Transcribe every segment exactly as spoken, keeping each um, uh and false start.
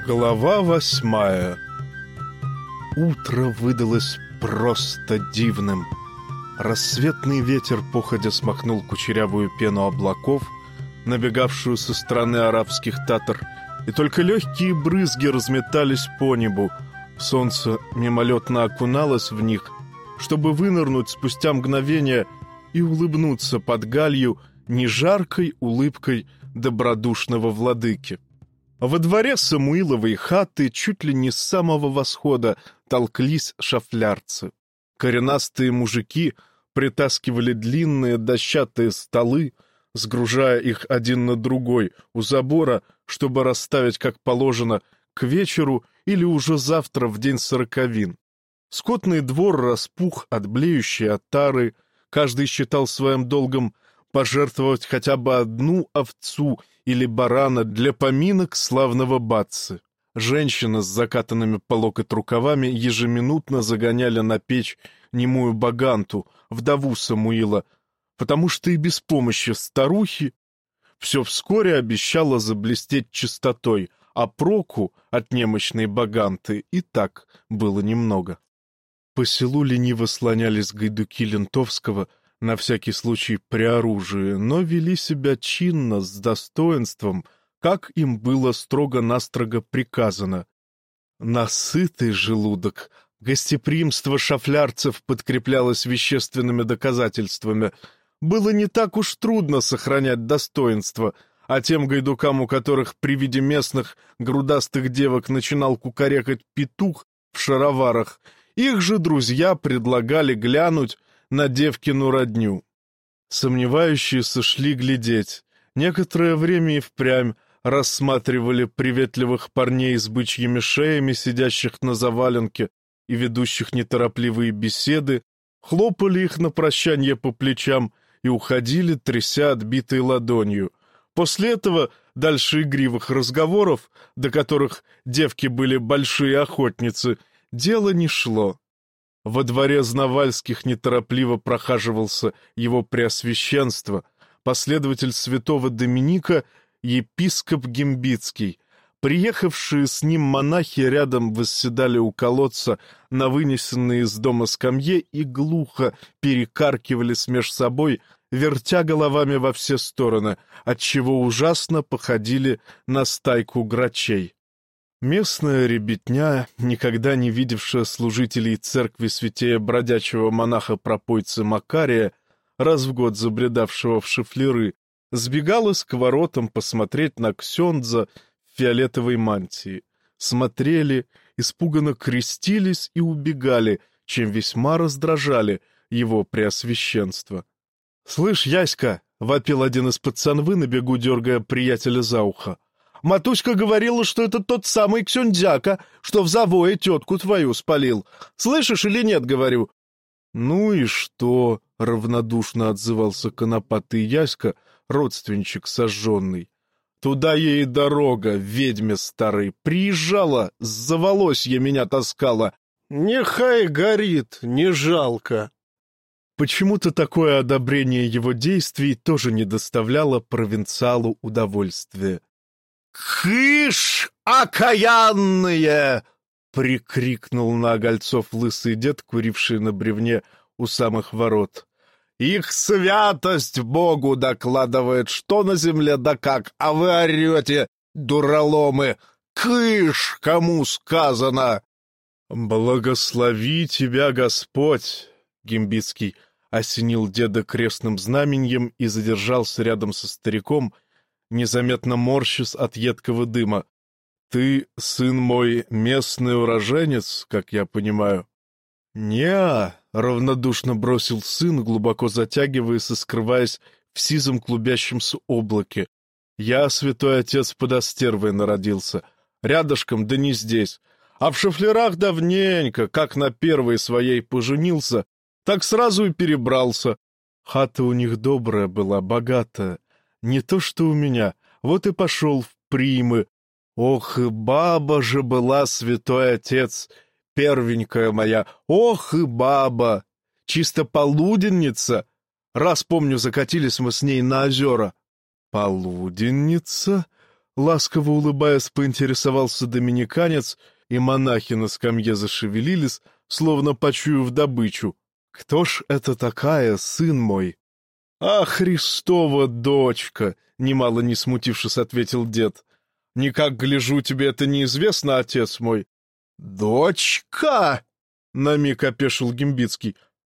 Глава восьмая. Утро выдалось просто дивным. Рассветный ветер походя смахнул кучерявую пену облаков, набегавшую со стороны арабских татар, и только легкие брызги разметались по небу. Солнце мимолетно окуналось в них, чтобы вынырнуть спустя мгновение и улыбнуться под галью нежаркой улыбкой добродушного владыки. Во дворе Самуиловой хаты чуть ли не с самого восхода толклись шафлярцы. Коренастые мужики притаскивали длинные дощатые столы, сгружая их один на другой у забора, чтобы расставить, как положено, к вечеру или уже завтра в день сороковин. Скотный двор распух от блеющей отары, каждый считал своим долгом пожертвовать хотя бы одну овцу или барана для поминок славного батцы. Женщины с закатанными по локоть рукавами ежеминутно загоняли на печь немую Баганту, вдову Самуила, потому что и без помощи старухи все вскоре обещало заблестеть чистотой, а проку от немощной Баганты и так было немного. По селу лениво слонялись гайдуки Лентовского, на всякий случай при оружии, но вели себя чинно, с достоинством, как им было строго-настрого приказано. На сытый желудок гостеприимство шафлярцев подкреплялось вещественными доказательствами. Было не так уж трудно сохранять достоинство, а тем гайдукам, у которых при виде местных грудастых девок начинал кукарекать петух в шароварах, их же друзья предлагали глянуть на девкину родню. Сомневающиеся шли глядеть. Некоторое время и впрямь рассматривали приветливых парней с бычьими шеями, сидящих на заваленке и ведущих неторопливые беседы, хлопали их на прощанье по плечам и уходили, тряся отбитой ладонью. После этого дальше игривых разговоров, до которых девки были большие охотницы, дело не шло. Во дворе Знавальских неторопливо прохаживался его преосвященство, последователь святого Доминика, епископ Гимбицкий. Приехавшие с ним монахи рядом восседали у колодца на вынесенные из дома скамье и глухо перекаркивали смеж собой, вертя головами во все стороны, отчего ужасно походили на стайку грачей. Местная ребятня, никогда не видевшая служителей церкви святея бродячего монаха-пропойца Макария, раз в год забредавшего в шифлеры, сбегалась к воротам посмотреть на ксендза в фиолетовой мантии. Смотрели, испуганно крестились и убегали, чем весьма раздражали его преосвященство. — Слышь, Яська! — вопил один из пацанвы, на бегу дергая приятеля за ухо. Матуська говорила, что это тот самый ксюндзяка, что в завое тетку твою спалил. Слышишь или нет, говорю? — Ну и что? — равнодушно отзывался конопатый Яська, родственничек сожженный. — Туда ей дорога, ведьме старой. Приезжала, с заволосья меня таскала. Нехай горит, не жалко. Почему-то такое одобрение его действий тоже не доставляло провинциалу удовольствия. «Кыш, окаянные!» — прикрикнул на огольцов лысый дед, куривший на бревне у самых ворот. «Их святость Богу докладывает, что на земле да как, а вы орете, дураломы! Кыш, кому сказано!» «Благослови тебя Господь!» — Гимбицкий осенил деда крестным знаменьем и задержался рядом со стариком, незаметно морщась от едкого дыма. — Ты, сын мой, местный уроженец, как я понимаю? — Не-а, — равнодушно бросил сын, глубоко затягиваясь и скрываясь в сизом клубящемся облаке. — Я, святой отец, под Остервой народился. Рядышком, да не здесь. А в шафлерах давненько, как на первой своей поженился, так сразу и перебрался. Хата у них добрая была, богатая. Не то что у меня, вот и пошел в примы. Ох, и баба же была, святой отец, первенькая моя, ох и баба! Чисто полуденница. Раз, помню, закатились мы с ней на озера. Полуденница? Ласково улыбаясь, поинтересовался доминиканец, и монахи на скамье зашевелились, словно почуяв добычу. «Кто ж это такая, сын мой?» «А Христова дочка!» — немало не смутившись, ответил дед. «Никак, гляжу, тебе это неизвестно, отец мой». «Дочка!» — на миг опешил Гимбицкий.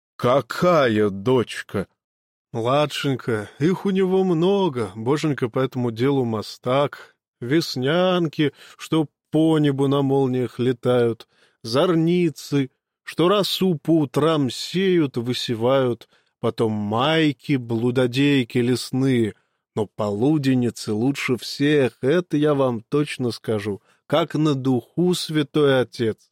«Какая дочка?» «Младшенька, их у него много, боженька по этому делу мастак. Веснянки, что по небу на молниях летают, зорницы, что росу по утрам сеют, высевают, потом майки, блудодейки лесные, но полуденницы лучше всех, это я вам точно скажу, как на духу, святой отец».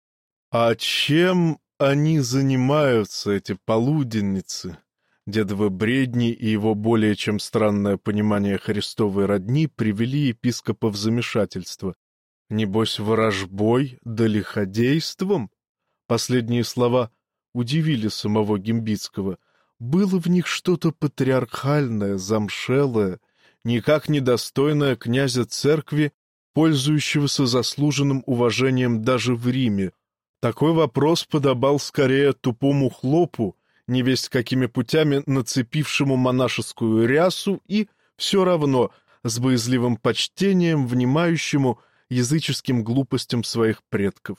«А чем они занимаются, эти полуденницы?» Дедовы бредни и его более чем странное понимание Христовой родни привели епископа в замешательство. Небось, ворожбой да лиходейством? Последние слова удивили самого Гимбицкого. Было в них что-то патриархальное, замшелое, никак недостойное князя церкви, пользующегося заслуженным уважением даже в Риме. Такой вопрос подобал скорее тупому хлопу, невесть какими путями нацепившему монашескую рясу и, все равно, с боязливым почтением внимающему языческим глупостям своих предков.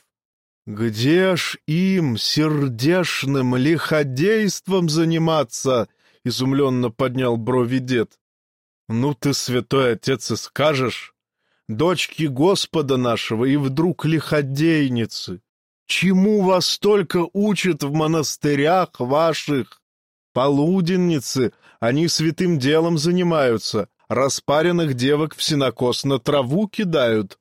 «Где ж им, сердешным лиходейством заниматься?» — изумленно поднял брови дед. «Ну ты, святой отец, и скажешь, дочки Господа нашего и вдруг лиходейницы! Чему вас только учат в монастырях ваших? Полуденницы, они святым делом занимаются, распаренных девок в сенокос на траву кидают».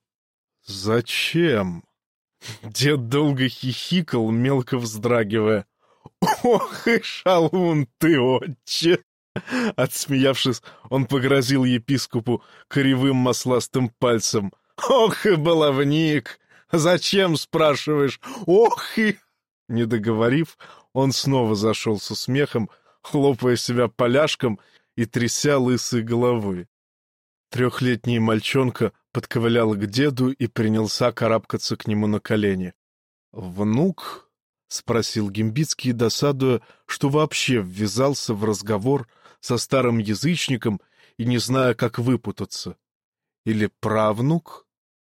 «Зачем?» Дед долго хихикал, мелко вздрагивая. «Ох и шалун ты, отче!» Отсмеявшись, он погрозил епископу кривым масластым пальцем. «Ох и баловник! Зачем, спрашиваешь? Ох и...» Не договорив, он снова зашелся смехом, хлопая себя поляшком и тряся лысой головой. Трехлетний мальчонка подковылял к деду и принялся карабкаться к нему на колени. «Внук?» — спросил Гимбицкий, досадуя, что вообще ввязался в разговор со старым язычником и не зная, как выпутаться. «Или правнук?»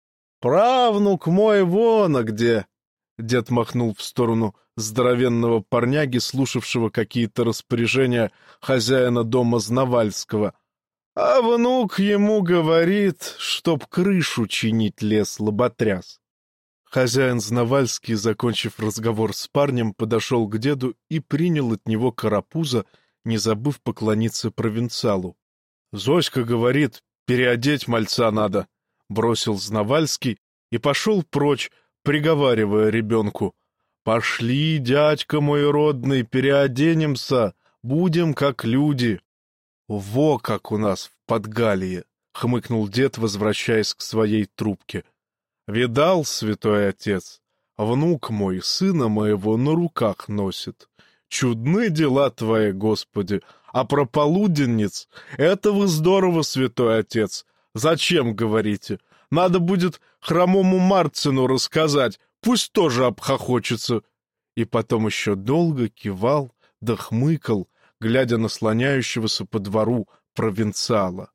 «Правнук мой вон, а где!» Дед махнул в сторону здоровенного парняги, слушавшего какие-то распоряжения хозяина дома Знавальского. «А внук ему говорит, чтоб крышу чинить лез лоботряс». Хозяин Знавальский, закончив разговор с парнем, подошел к деду и принял от него карапуза, не забыв поклониться провинциалу. «Зоська говорит, переодеть мальца надо», — бросил Знавальский и пошел прочь, приговаривая ребенку. «Пошли, дядька мой родный, переоденемся, будем как люди». «Во как у нас в Подгалии!» — хмыкнул дед, возвращаясь к своей трубке. «Видал, святой отец, внук мой сына моего на руках носит. Чудны дела твои, Господи! А про полуденниц — это вы здорово, святой отец. Зачем, говорите? Надо будет хромому Марцину рассказать, пусть тоже обхохочется». И потом еще долго кивал да хмыкал, глядя на слоняющегося по двору провинциала.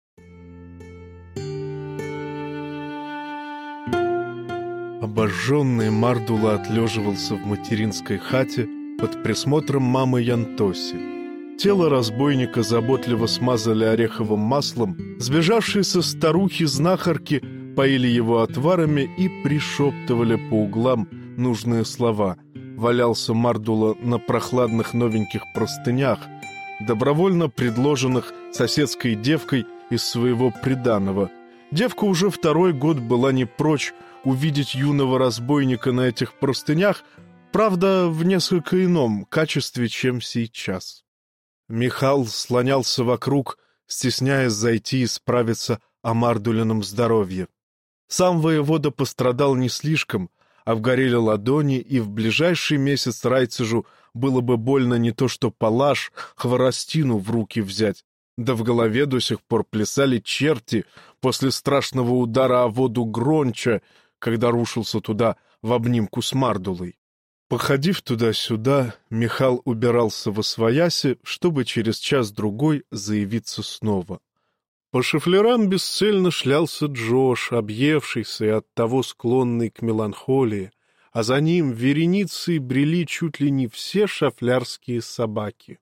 Обожженный Мардула отлеживался в материнской хате под присмотром мамы Янтоси. Тело разбойника заботливо смазали ореховым маслом, сбежавшиеся старухи-знахарки поили его отварами и пришептывали по углам нужные слова. Валялся Мардула на прохладных новеньких простынях, добровольно предложенных соседской девкой из своего приданого. Девка уже второй год была не прочь увидеть юного разбойника на этих простынях, правда, в несколько ином качестве, чем сейчас. Михал слонялся вокруг, стесняясь зайти и справиться о Мардулином здоровье. Сам воевода пострадал не слишком, обгорели ладони, и в ближайший месяц райцежу было бы больно не то что палаш, хворостину в руки взять, Да в голове до сих пор плясали черти после страшного удара о воду Гронча, когда рушился туда в обнимку с Мардулой. Походив туда-сюда, Михал убирался восвояси, чтобы через час-другой заявиться снова. По шифлерам бесцельно шлялся Джош, объевшийся и оттого склонный к меланхолии, а за ним вереницей брели чуть ли не все шафлярские собаки.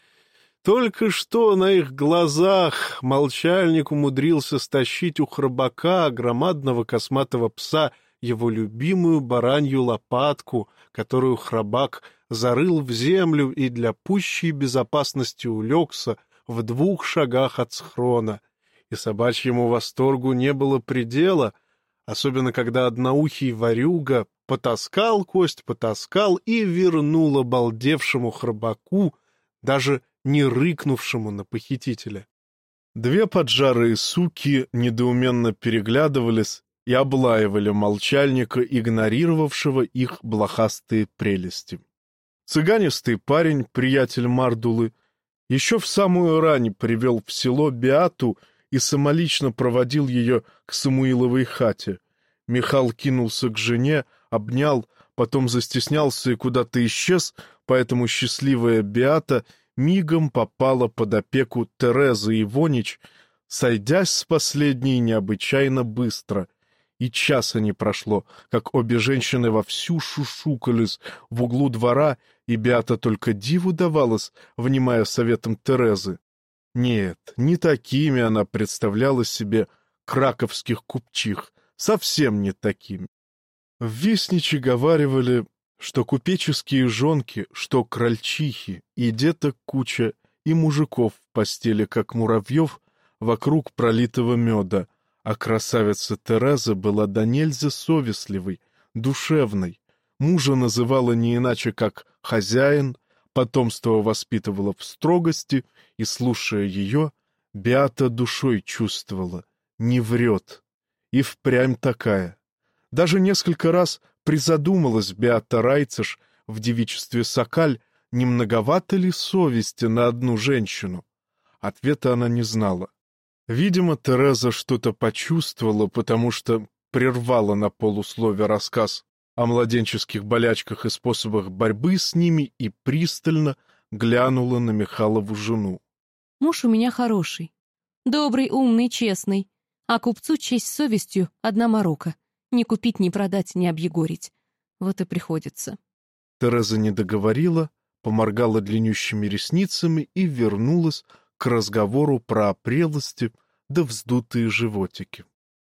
Только что на их глазах молчальник умудрился стащить у храбака, громадного косматого пса, его любимую баранью лопатку, которую храбак зарыл в землю и для пущей безопасности улегся в двух шагах от схрона. И собачьему восторгу не было предела, особенно когда одноухий ворюга потаскал кость, потаскал и вернул обалдевшему храбаку, даже не рыкнувшему на похитителя. Две поджарые суки недоуменно переглядывались и облаивали молчальника, игнорировавшего их блохастые прелести. Цыганистый парень, приятель Мардулы, еще в самую рань привел в село Беату и самолично проводил ее к Самуиловой хате. Михал кинулся к жене, обнял, потом застеснялся и куда-то исчез, поэтому счастливая Беата мигом попала под опеку Терезы Ивонич, сойдясь с последней необычайно быстро. И часа не прошло, как обе женщины вовсю шушукались в углу двора, и Беата только диву давалась, внимая советам Терезы. Нет, не такими она представляла себе краковских купчих, совсем не такими. В Висничи говаривали, что купеческие жонки, что крольчихи, и деток куча, и мужиков в постели, как муравьев, вокруг пролитого меда, а красавица Тереза была до нельзя совестливой, душевной, мужа называла не иначе, как хозяин, потомство воспитывала в строгости, и, слушая ее, Беата душой чувствовала, не врет, и впрямь такая. Даже несколько раз призадумалась Беата Райцеш в девичестве Сокаль, не многовато ли совести на одну женщину. Ответа она не знала. Видимо, Тереза что-то почувствовала, потому что прервала на полуслове рассказ о младенческих болячках и способах борьбы с ними и пристально глянула на Михалову жену. «Муж у меня хороший, добрый, умный, честный, а купцу честь с совестью одна морока. Не купить, не продать, не объегорить. Вот и приходится». Тереза не договорила, поморгала длиннющими ресницами и вернулась к разговору про прелости да вздутые животики.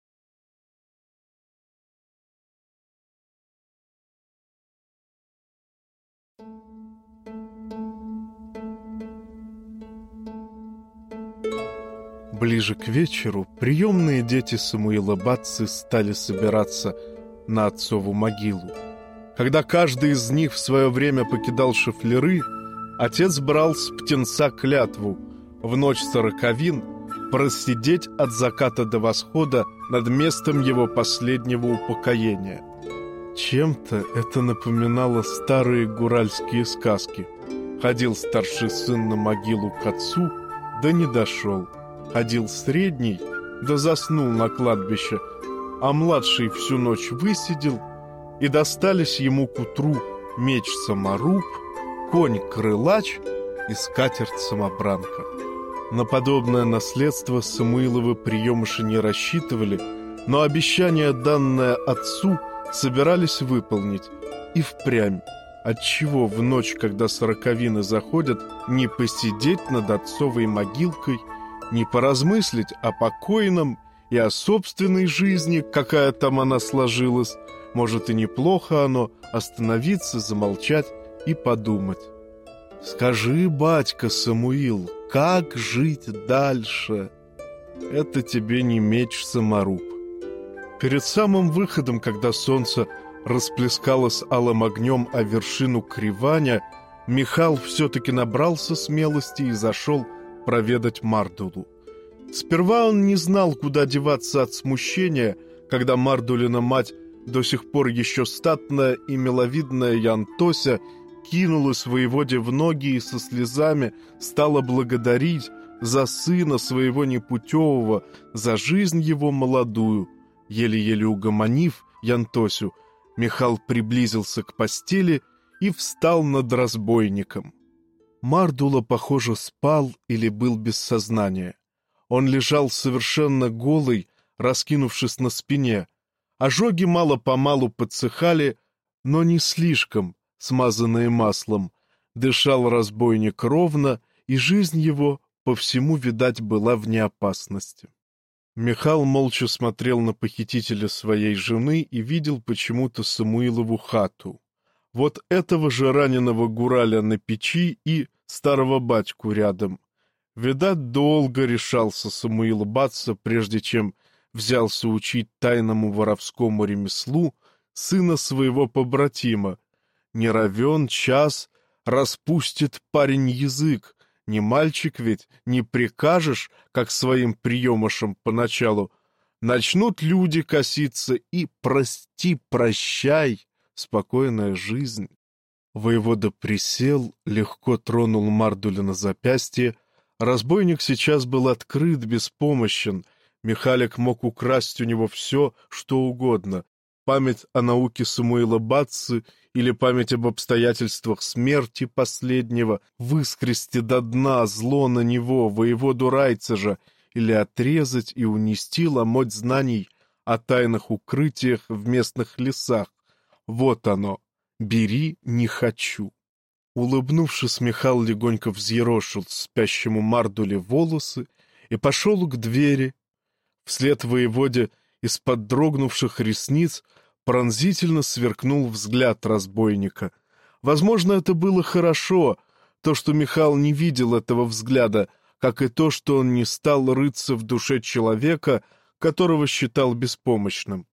Ближе к вечеру приемные дети Самуила Бацци стали собираться на отцову могилу. Когда каждый из них в свое время покидал шифлеры, отец брал с птенца клятву в ночь сороковин просидеть от заката до восхода над местом его последнего упокоения. Чем-то это напоминало старые гуральские сказки. Ходил старший сын на могилу к отцу, да не дошел. Ходил средний, да заснул на кладбище, а младший всю ночь высидел, и достались ему к утру меч-саморуб, конь-крылач и скатерть-самобранка. На подобное наследство Самуиловы приемыши не рассчитывали, но обещание, данное отцу, собирались выполнить. И впрямь, отчего в ночь, когда сороковины заходят, не посидеть над отцовой могилкой, не поразмыслить о покойном и о собственной жизни, какая там она сложилась, может и неплохо оно, остановиться, замолчать и подумать. «Скажи, батька Самуил, как жить дальше?» Это тебе не меч-саморуб. Перед самым выходом, когда солнце расплескалось алым огнем о вершину Криваня, Михал все-таки набрался смелости и зашел проведать Мардулу. Сперва он не знал, куда деваться от смущения, когда Мардулина мать, до сих пор еще статная и миловидная Янтося, кинулась воеводе в ноги и со слезами стала благодарить, за сына своего непутевого, за жизнь его молодую. Еле-еле угомонив Янтосю, Михал приблизился к постели и встал над разбойником. Мардула, похоже, спал или был без сознания. Он лежал совершенно голый, раскинувшись на спине. Ожоги мало-помалу подсыхали, но не слишком, смазанные маслом. Дышал разбойник ровно, и жизнь его, по всему, видать, была вне опасности. Михал молча смотрел на похитителя своей жены и видел почему-то Самуилову хату. Вот этого же раненого гураля на печи и старого батьку рядом. Видать, долго решался Самуил Батца, прежде чем взялся учить тайному воровскому ремеслу сына своего побратима. Не равен час, распустит парень язык. Не мальчик ведь, не прикажешь, как своим приемышам поначалу. Начнут люди коситься, и прости, прощай, спокойная жизнь. Воевода присел, легко тронул Мардуля на запястье. Разбойник сейчас был открыт, беспомощен. Михалик мог украсть у него все, что угодно. Память о науке Самуила Батцы или память об обстоятельствах смерти последнего, выскрести до дна зло на него, воеводу Райцежа, или отрезать и унести ломоть знаний о тайных укрытиях в местных лесах. Вот оно. Бери, не хочу. Улыбнувшись, Михал легонько взъерошил спящему Мардуле волосы и пошел к двери. Вслед воеводе из-под дрогнувших ресниц пронзительно сверкнул взгляд разбойника. Возможно, это было хорошо, то, что Михал не видел этого взгляда, как и то, что он не стал рыться в душе человека, которого считал беспомощным.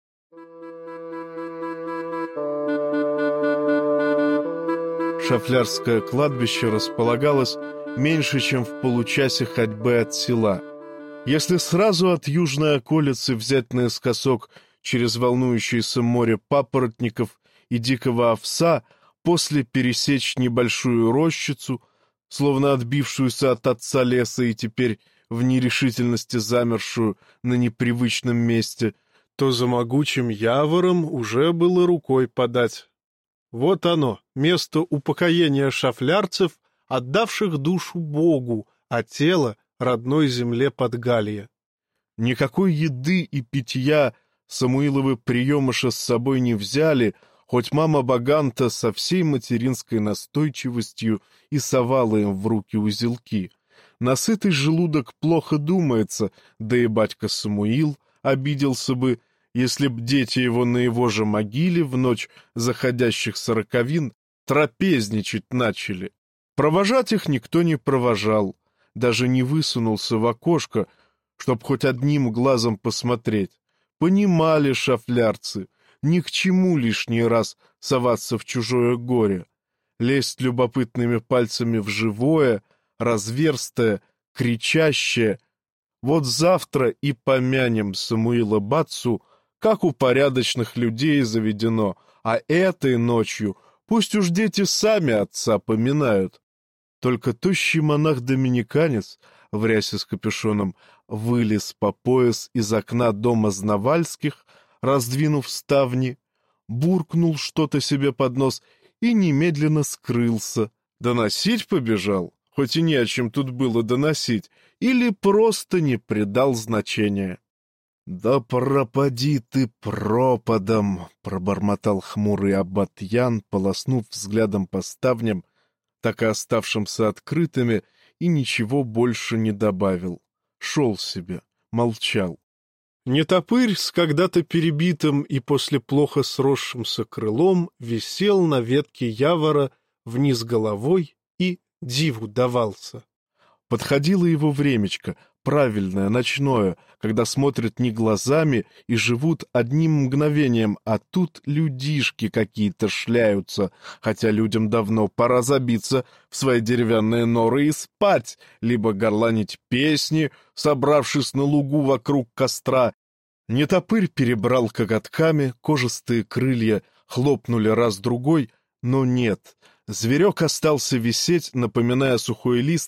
Шафлярское кладбище располагалось меньше, чем в получасе ходьбы от села. Если сразу от южной околицы взять наискосок через волнующееся море папоротников и дикого овса, после пересечь небольшую рощицу, словно отбившуюся от отца леса и теперь в нерешительности замершую на непривычном месте, то за могучим явором уже было рукой подать. Вот оно, место упокоения шафлярцев, отдавших душу Богу, а тело родной земле Подгалья. Никакой еды и питья Самуиловы приемыша с собой не взяли, хоть мама Баганта со всей материнской настойчивостью и совала им в руки узелки. Насытый желудок плохо думается, да и батька Самуил обиделся бы, если б дети его на его же могиле в ночь заходящих сороковин трапезничать начали. Провожать их никто не провожал, даже не высунулся в окошко, чтоб хоть одним глазом посмотреть. Понимали шафлярцы, ни к чему лишний раз соваться в чужое горе, лезть любопытными пальцами в живое, разверстое, кричащее. Вот завтра и помянем Самуила Батцу, как у порядочных людей заведено, а этой ночью пусть уж дети сами отца поминают. Только тощий монах-доминиканец в рясе с капюшоном вылез по пояс из окна дома Знавальских, раздвинув ставни, буркнул что-то себе под нос и немедленно скрылся. Доносить побежал, хоть и не о чем тут было доносить, или просто не придал значения. — Да пропади ты пропадом! — пробормотал хмурый аббат Ян, полоснув взглядом по ставням, так и оставшимся открытыми, и ничего больше не добавил. Шел себе, молчал. Нетопырь с когда-то перебитым и после плохо сросшимся крылом висел на ветке явора вниз головой и диву давался. Подходило его времечко, правильное, ночное, когда смотрят не глазами и живут одним мгновением, а тут людишки какие-то шляются, хотя людям давно пора забиться в свои деревянные норы и спать, либо горланить песни, собравшись на лугу вокруг костра. Нетопырь перебрал коготками, кожистые крылья хлопнули раз-другой, но нет. Зверек остался висеть, напоминая сухой лист,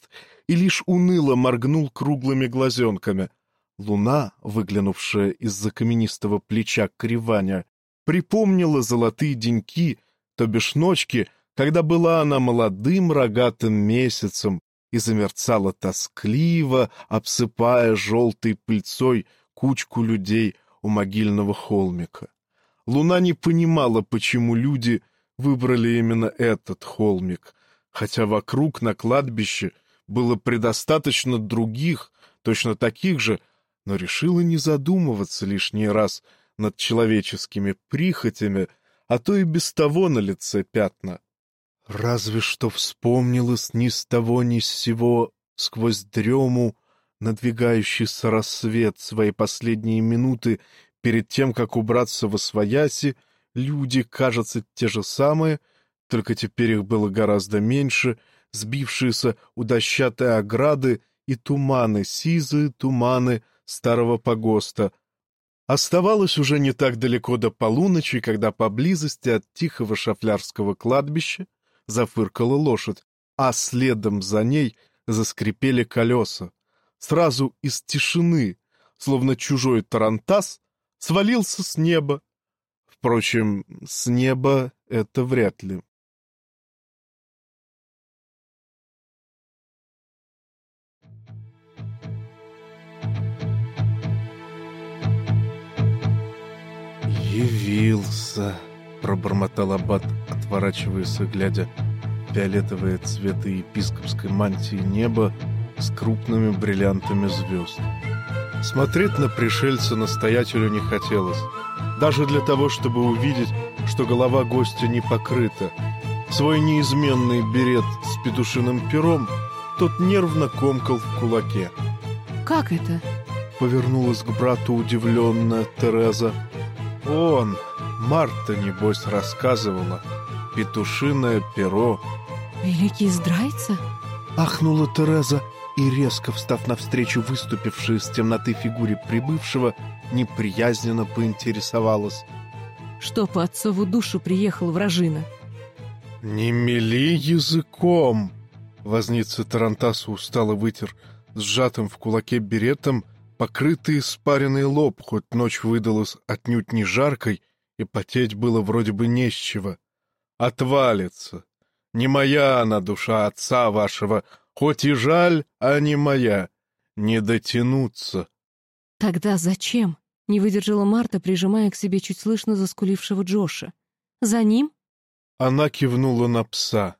и лишь уныло моргнул круглыми глазенками. Луна, выглянувшая из-за каменистого плеча Криваня, припомнила золотые деньки, то бишь ночки, когда была она молодым рогатым месяцем и замерцала тоскливо, обсыпая желтой пыльцой кучку людей у могильного холмика. Луна не понимала, почему люди выбрали именно этот холмик, хотя вокруг на кладбище было предостаточно других, точно таких же, но решила не задумываться лишний раз над человеческими прихотями, а то и без того на лице пятна. Разве что вспомнилось ни с того ни с сего сквозь дрему надвигающийся рассвет свои последние минуты перед тем, как убраться восвояси, люди, кажется, те же самые, только теперь их было гораздо меньше, сбившиеся у дощатой ограды и туманы, сизые туманы старого погоста. Оставалось уже не так далеко до полуночи, когда поблизости от тихого шафлярского кладбища зафыркала лошадь, а следом за ней заскрипели колеса. Сразу из тишины, словно чужой тарантас, свалился с неба. Впрочем, с неба это вряд ли. «Явился», — пробормотал аббат, отворачиваясь, глядя в фиолетовые цветы епископской мантии неба с крупными бриллиантами звезд. Смотреть на пришельца настоятелю не хотелось, даже для того, чтобы увидеть, что голова гостя не покрыта. Свой неизменный берет с петушиным пером тот нервно комкал в кулаке. «Как это?» — повернулась к брату удивленная Тереза. «Он, Марта, небось, рассказывала. Петушиное перо». «Великий здрайца?» — ахнула Тереза, и, резко встав навстречу выступившей из темноты фигуре прибывшего, неприязненно поинтересовалась. «Что по отцову душу приехал вражина?» «Не мели языком!» Возница тарантаса устало вытер сжатым в кулаке беретом покрытый испаренный лоб, хоть ночь выдалась отнюдь не жаркой, и потеть было вроде бы не с чего. «Отвалится! Не моя она, душа отца вашего, хоть и жаль, а не моя. Не дотянуться». «Тогда зачем?» — не выдержала Марта, прижимая к себе чуть слышно заскулившего Джоша. «За ним?» Она кивнула на пса.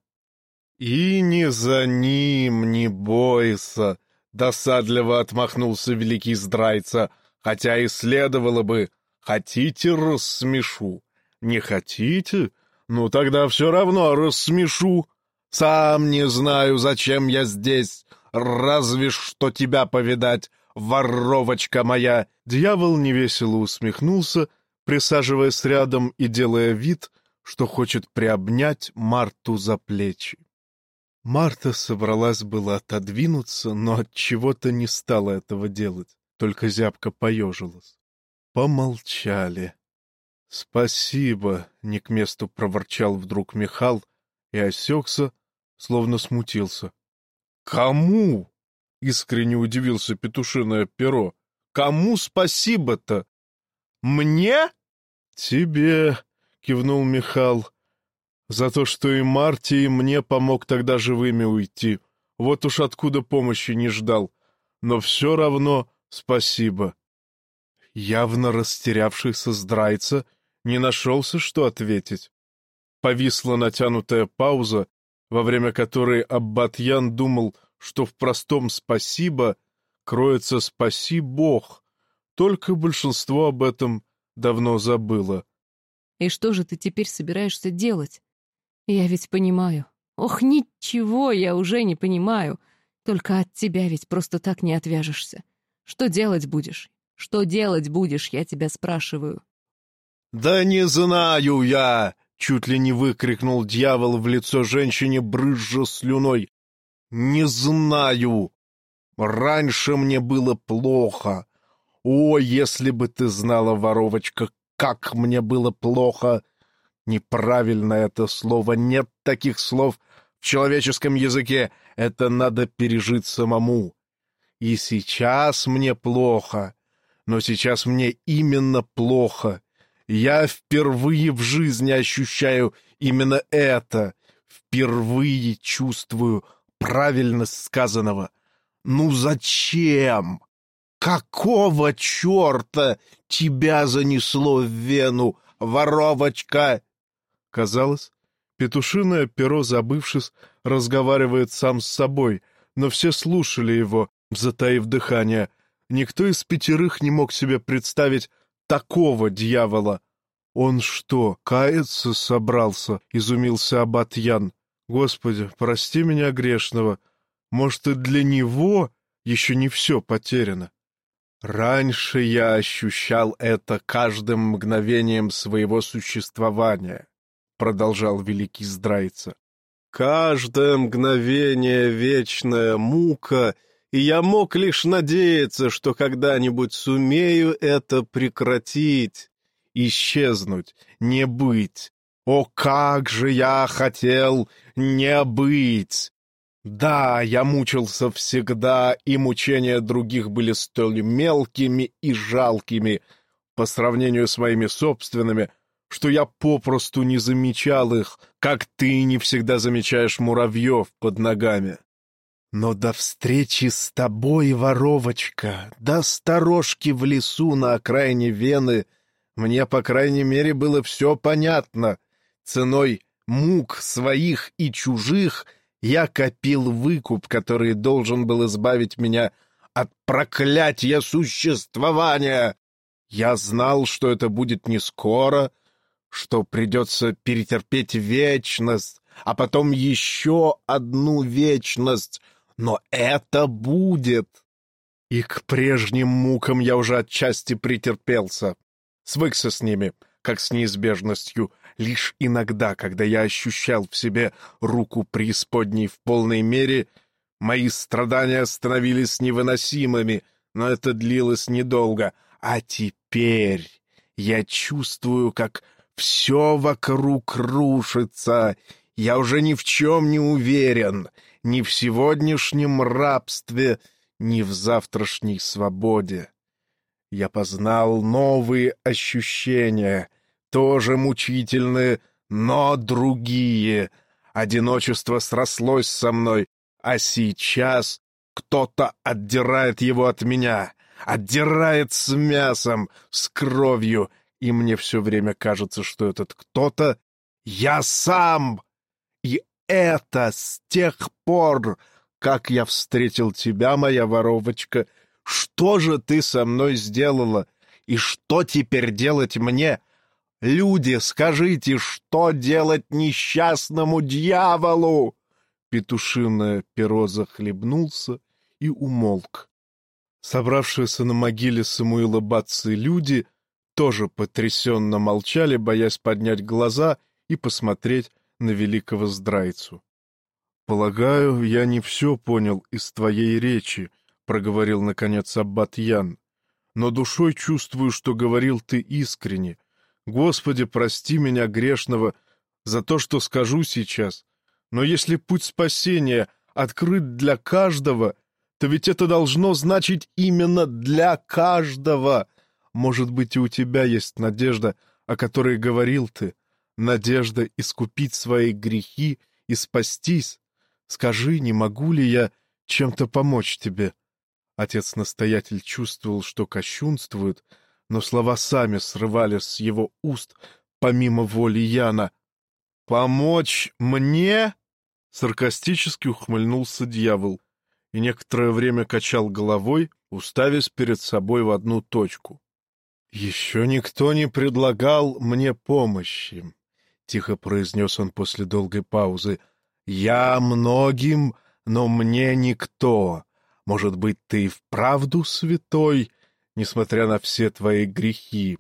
«И не за ним, не бойся!» — досадливо отмахнулся великий здрайца. «Хотя и следовало бы. Хотите, рассмешу? Не хотите? Ну, тогда все равно рассмешу. Сам не знаю, зачем я здесь. Разве что тебя повидать, воровочка моя!» Дьявол невесело усмехнулся, присаживаясь рядом и делая вид, что хочет приобнять Марту за плечи. Марта собралась было отодвинуться, но от чего-то не стала этого делать, только зябко поежилась. Помолчали. «Спасибо», — не к месту проворчал вдруг Михал и осекся, словно смутился. «Кому?» — искренне удивился петушиное перо. «Кому спасибо-то? Мне?» «Тебе», — кивнул Михал, — «за то, что и Марте, и мне помог тогда живыми уйти. Вот уж откуда помощи не ждал. Но все равно спасибо». Явно растерявшийся здрайца не нашелся, что ответить. Повисла натянутая пауза, во время которой аббат Ян думал, что в простом «спасибо» кроется «спаси Бог», только большинство об этом давно забыло. «И что же ты теперь собираешься делать? Я ведь понимаю. Ох, ничего я уже не понимаю. Только от тебя ведь просто так не отвяжешься. Что делать будешь? Что делать будешь, я тебя спрашиваю?» «Да не знаю я!» — чуть ли не выкрикнул дьявол в лицо женщине, брызжа слюной. «Не знаю! Раньше мне было плохо. О, если бы ты знала, воровочка, как мне было плохо! Неправильно это слово, нет таких слов, в человеческом языке, это надо пережить самому. И сейчас мне плохо, но сейчас мне именно плохо. Я впервые в жизни ощущаю именно это, впервые чувствую правильность сказанного. Ну зачем? Какого черта тебя занесло в Вену, воровочка? Казалось, петушиное перо, забывшись, разговаривает сам с собой, но все слушали его, затаив дыхание. Никто из пятерых не мог себе представить такого дьявола. «Он что, каяться собрался?» — изумился аббат Ян. «Господи, прости меня грешного. Может, и для него еще не все потеряно?» «Раньше я ощущал это каждым мгновением своего существования», — продолжал великий Здрайца. «Каждое мгновение — вечная мука, и я мог лишь надеяться, что когда-нибудь сумею это прекратить, исчезнуть, не быть. О, как же я хотел не быть! Да, я мучился всегда, и мучения других были столь мелкими и жалкими по сравнению с моими собственными, что я попросту не замечал их, как ты не всегда замечаешь муравьев под ногами. Но до встречи с тобой, воровочка, до сторожки в лесу на окраине Вены, мне, по крайней мере, было все понятно. Ценой мук своих и чужих я копил выкуп, который должен был избавить меня от проклятия существования. Я знал, что это будет не скоро, что придется перетерпеть вечность, а потом еще одну вечность, но это будет. И к прежним мукам я уже отчасти претерпелся, свыкся с ними, как с неизбежностью. Лишь иногда, когда я ощущал в себе руку преисподней в полной мере, мои страдания становились невыносимыми, но это длилось недолго. А теперь я чувствую, как все вокруг рушится. Я уже ни в чем не уверен, ни в сегодняшнем рабстве, ни в завтрашней свободе. Я познал новые ощущения, тоже мучительные, но другие. Одиночество срослось со мной, а сейчас кто-то отдирает его от меня, отдирает с мясом, с кровью, и мне все время кажется, что этот кто-то — я сам. И это с тех пор, как я встретил тебя, моя воровочка. Что же ты со мной сделала? И что теперь делать мне? Люди, скажите, что делать несчастному дьяволу?» Петушиное перо захлебнулся и умолк. Собравшиеся на могиле Самуила Бацци люди тоже потрясенно молчали, боясь поднять глаза и посмотреть на великого Здрайцу. «Полагаю, я не все понял из твоей речи», — проговорил, наконец, аббат Ян. «Но душой чувствую, что говорил ты искренне. Господи, прости меня, грешного, за то, что скажу сейчас. Но если путь спасения открыт для каждого, то ведь это должно значить именно для каждого. Может быть, и у тебя есть надежда, о которой говорил ты, надежда искупить свои грехи и спастись. Скажи, не могу ли я чем-то помочь тебе?» Отец-настоятель чувствовал, что кощунствует, но слова сами срывались с его уст, помимо воли Яна. «Помочь мне?» — саркастически ухмыльнулся дьявол и некоторое время качал головой, уставясь перед собой в одну точку. «Еще никто не предлагал мне помощи», — тихо произнес он после долгой паузы. «Я многим, но мне никто. Может быть, ты и вправду святой, несмотря на все твои грехи?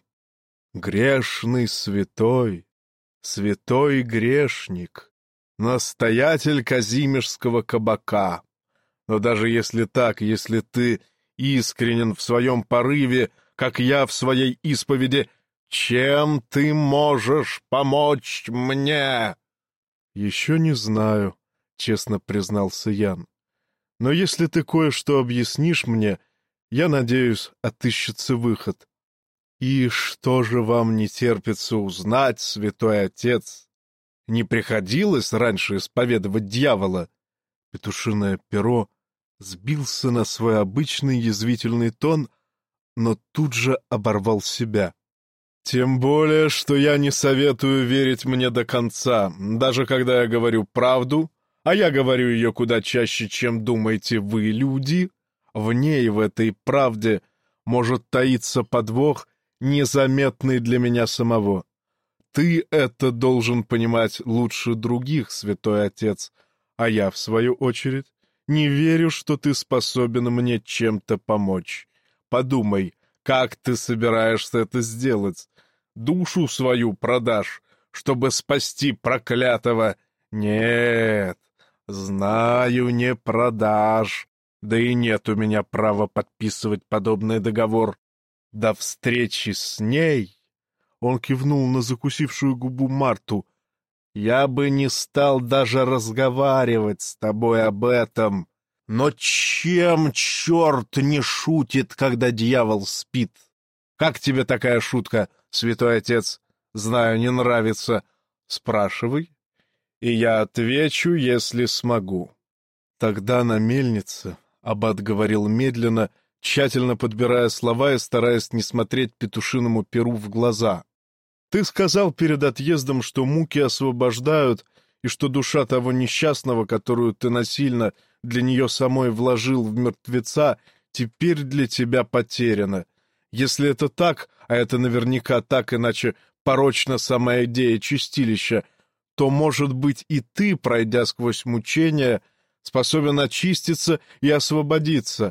Грешный святой, святой грешник, настоятель Казимежского кабака. Но даже если так, если ты искренен в своем порыве, как я в своей исповеди, чем ты можешь помочь мне?» «Еще не знаю», — честно признался Ян. «Но если ты кое-что объяснишь мне, я надеюсь, отыщется выход». «И что же вам не терпится узнать, святой отец? Не приходилось раньше исповедовать дьявола?» Петушиное перо сбился на свой обычный язвительный тон, но тут же оборвал себя. «Тем более, что я не советую верить мне до конца, даже когда я говорю правду, а я говорю ее куда чаще, чем думаете вы, люди. В ней, в этой правде, может таиться подвох, незаметный для меня самого. Ты это должен понимать лучше других, святой отец, а я, в свою очередь, не верю, что ты способен мне чем-то помочь. Подумай, как ты собираешься это сделать? Душу свою продашь, чтобы спасти проклятого? Нет, знаю, не продашь. Да и нет у меня права подписывать подобный договор. До встречи с ней, он кивнул на закусившую губу Марту, я бы не стал даже разговаривать с тобой об этом. Но чем черт не шутит, когда дьявол спит? Как тебе такая шутка, святой отец? Знаю, не нравится. Спрашивай, и я отвечу, если смогу. Тогда на мельнице, аббат говорил медленно, тщательно подбирая слова и стараясь не смотреть петушиному перу в глаза. Ты сказал перед отъездом, что муки освобождают, и что душа того несчастного, которую ты насильно для нее самой вложил в мертвеца, теперь для тебя потеряна. Если это так, а это наверняка так, иначе порочна сама идея чистилища, то, может быть, и ты, пройдя сквозь мучения, способен очиститься и освободиться.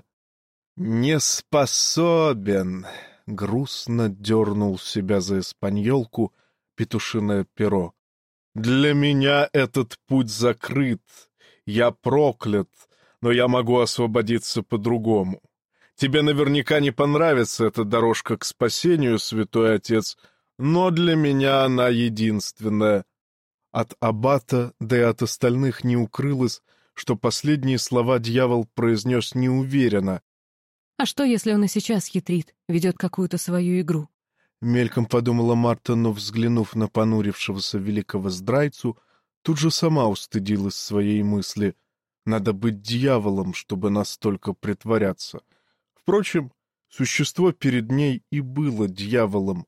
Не способен. Грустно дернул себя за испаньолку петушиное перо. «Для меня этот путь закрыт. Я проклят, но я могу освободиться по-другому. Тебе наверняка не понравится эта дорожка к спасению, святой отец, но для меня она единственная». От аббата, да и от остальных не укрылось, что последние слова дьявол произнес неуверенно. А что, если он и сейчас хитрит, ведет какую-то свою игру? Мельком подумала Марта, но, взглянув на понурившегося великого здрайцу, тут же сама устыдилась своей мысли. Надо быть дьяволом, чтобы настолько притворяться. Впрочем, существо перед ней и было дьяволом.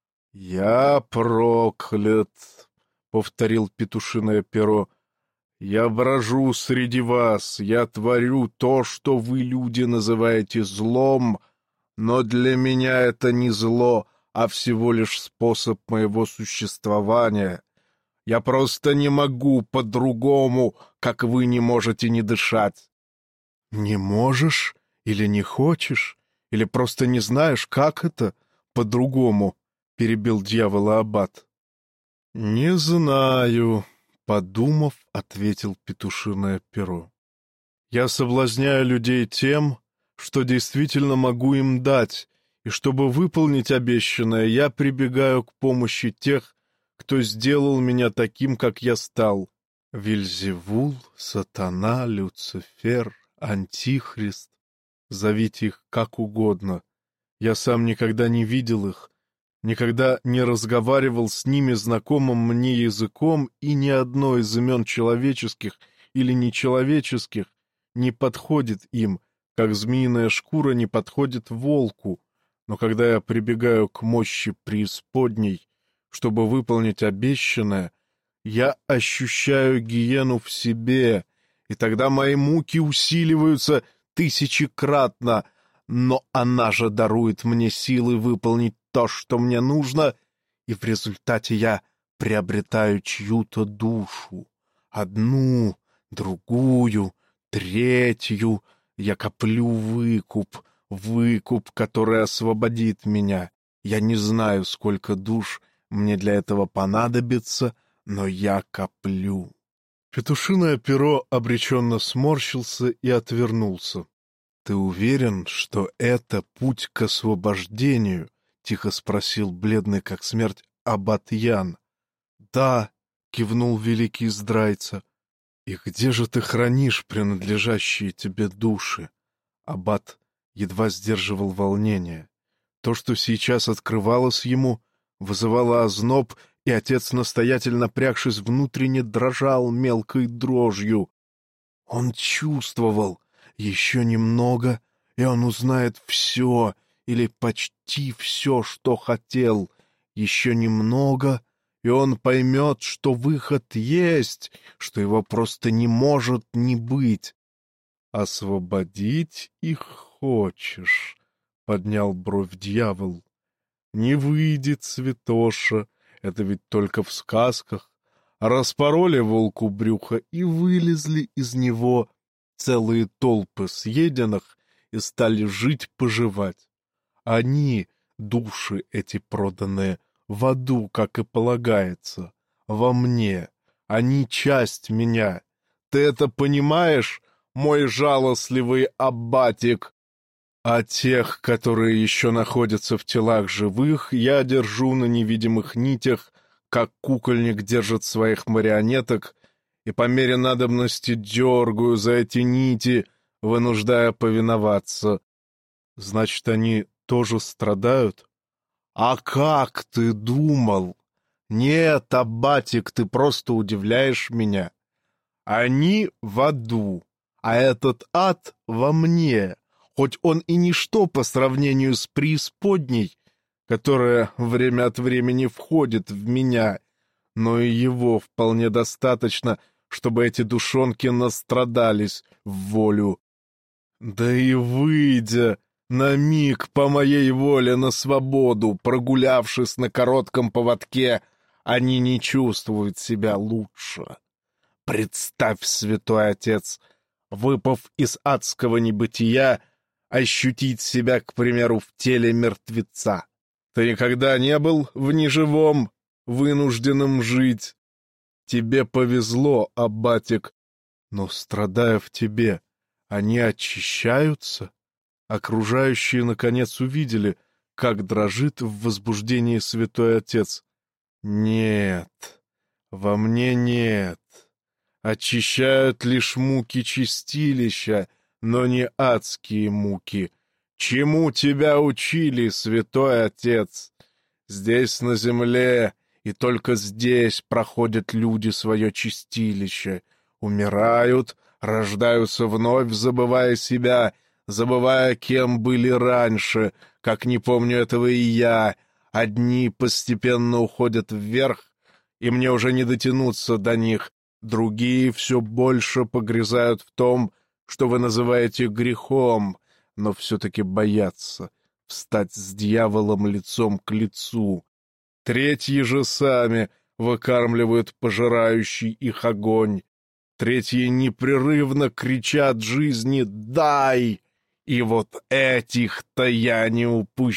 «Я проклят», — повторил петушиное перо. «Я брожу среди вас, я творю то, что вы, люди, называете злом, но для меня это не зло, а всего лишь способ моего существования. Я просто не могу по-другому, как вы не можете не дышать». «Не можешь? Или не хочешь? Или просто не знаешь, как это по-другому?» — перебил дьявола аббат. «Не знаю», — подумав, ответил петушиное перо. «Я соблазняю людей тем, что действительно могу им дать, и чтобы выполнить обещанное, я прибегаю к помощи тех, кто сделал меня таким, как я стал. Вельзевул, Сатана, Люцифер, Антихрист. Зовите их как угодно. Я сам никогда не видел их, никогда не разговаривал с ними знакомым мне языком, и ни одно из имен человеческих или нечеловеческих не подходит им, как змеиная шкура не подходит волку. Но когда я прибегаю к мощи преисподней, чтобы выполнить обещанное, я ощущаю гиену в себе, и тогда мои муки усиливаются тысячекратно, но она же дарует мне силы выполнить то, что мне нужно, и в результате я приобретаю чью-то душу. Одну, другую, третью. Я коплю выкуп, выкуп, который освободит меня. Я не знаю, сколько душ мне для этого понадобится, но я коплю». Петушиное перо обреченно сморщился и отвернулся. «Ты уверен, что это путь к освобождению?» — тихо спросил бледный как смерть аббат Ян. «Да», — кивнул великий здрайца. «И где же ты хранишь принадлежащие тебе души?» Аббат едва сдерживал волнение. То, что сейчас открывалось ему, вызывало озноб, и отец-настоятель, напрягшись внутренне, дрожал мелкой дрожью. Он чувствовал, еще немного, и он узнает все, или почти все, что хотел. Еще немного, и он поймет, что выход есть, что его просто не может не быть. «Освободить их хочешь?» — поднял бровь дьявол. «Не выйдет, святоша, это ведь только в сказках. Распороли волку брюхо и вылезли из него целые толпы съеденных и стали жить-поживать. Они, души эти проданные, в аду, как и полагается, во мне. Они часть меня. Ты это понимаешь, мой жалостливый аббатик? А тех, которые еще находятся в телах живых, я держу на невидимых нитях, как кукольник держит своих марионеток, и по мере надобности дергаю за эти нити, вынуждая повиноваться. Значит, они тоже страдают? А как ты думал? Нет, аббатик, ты просто удивляешь меня. Они в аду, а этот ад во мне, хоть он и ничто по сравнению с преисподней, которая время от времени входит в меня, но и его вполне достаточно, чтобы эти душонки настрадались в волю. Да и выйдя на миг по моей воле на свободу, прогулявшись на коротком поводке, они не чувствуют себя лучше. Представь, святой отец, выпав из адского небытия, ощутить себя, к примеру, в теле мертвеца. Ты никогда не был в неживом, вынужденном жить? Тебе повезло, аббатик, но, страдая в тебе, они очищаются? Окружающие, наконец, увидели, как дрожит в возбуждении святой отец. Нет, во мне нет. Очищают лишь муки чистилища, но не адские муки. Чему тебя учили, святой отец? Здесь, на земле, и только здесь проходят люди свое чистилище, умирают, рождаются вновь, забывая себя, забывая, кем были раньше, как не помню этого и я. Одни постепенно уходят вверх, и мне уже не дотянуться до них, другие все больше погрязают в том, что вы называете грехом, но все-таки боятся встать с дьяволом лицом к лицу. Третьи же сами выкармливают пожирающий их огонь. Третьи непрерывно кричат жизни «Дай!» И вот этих-то я не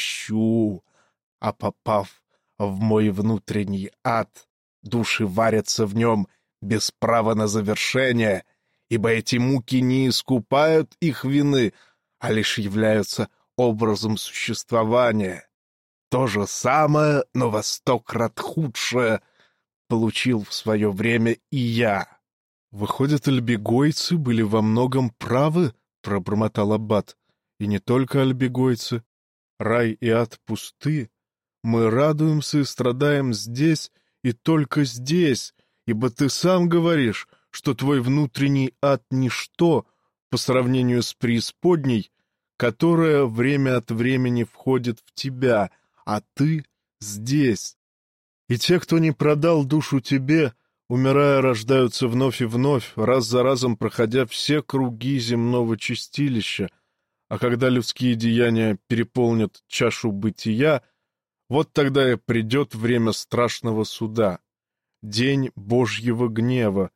упущу. А попав в мой внутренний ад, души варятся в нем без права на завершение, ибо эти муки не искупают их вины, а лишь являются образом существования. То же самое, но во сто крат худшее, получил в свое время и я. «Выходит, альбегойцы были во многом правы?» — пробормотал аббат. «И не только альбегойцы. Рай и ад пусты. Мы радуемся и страдаем здесь и только здесь, ибо ты сам говоришь, что твой внутренний ад — ничто по сравнению с преисподней, которая время от времени входит в тебя, а ты здесь. И те, кто не продал душу тебе, умирая, рождаются вновь и вновь, раз за разом проходя все круги земного чистилища, а когда людские деяния переполнят чашу бытия, вот тогда и придет время страшного суда, день Божьего гнева».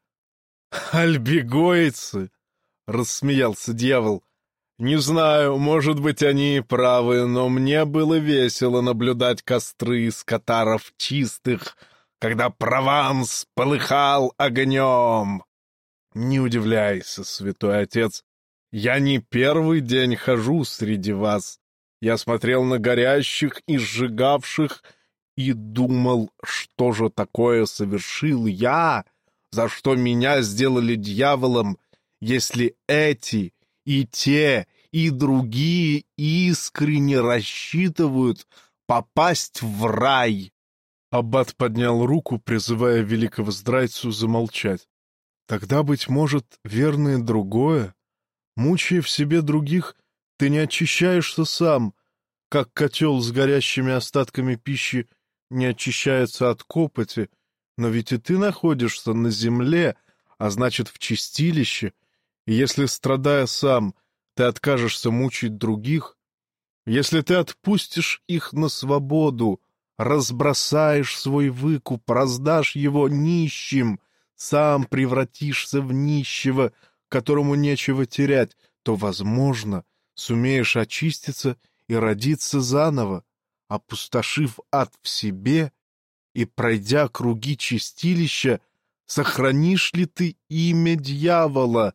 «Альбегойцы!» — рассмеялся дьявол. «Не знаю, может быть, они и правы, но мне было весело наблюдать костры из катаров чистых, когда Прованс полыхал огнем. Не удивляйся, святой отец, я не первый день хожу среди вас. Я смотрел на горящих и сжигавших и думал, что же такое совершил я, за что меня сделали дьяволом, если эти и те, и другие искренне рассчитывают попасть в рай?» Аббат поднял руку, призывая великого здрайцу замолчать. «Тогда, быть может, верное другое? Мучая в себе других, ты не очищаешься сам, как котел с горящими остатками пищи не очищается от копоти, но ведь и ты находишься на земле, а значит, в чистилище, и если, страдая сам, ты откажешься мучить других, если ты отпустишь их на свободу, разбросаешь свой выкуп, раздашь его нищим, сам превратишься в нищего, которому нечего терять, то, возможно, сумеешь очиститься и родиться заново, опустошив ад в себе и пройдя круги чистилища, сохранишь ли ты имя дьявола?»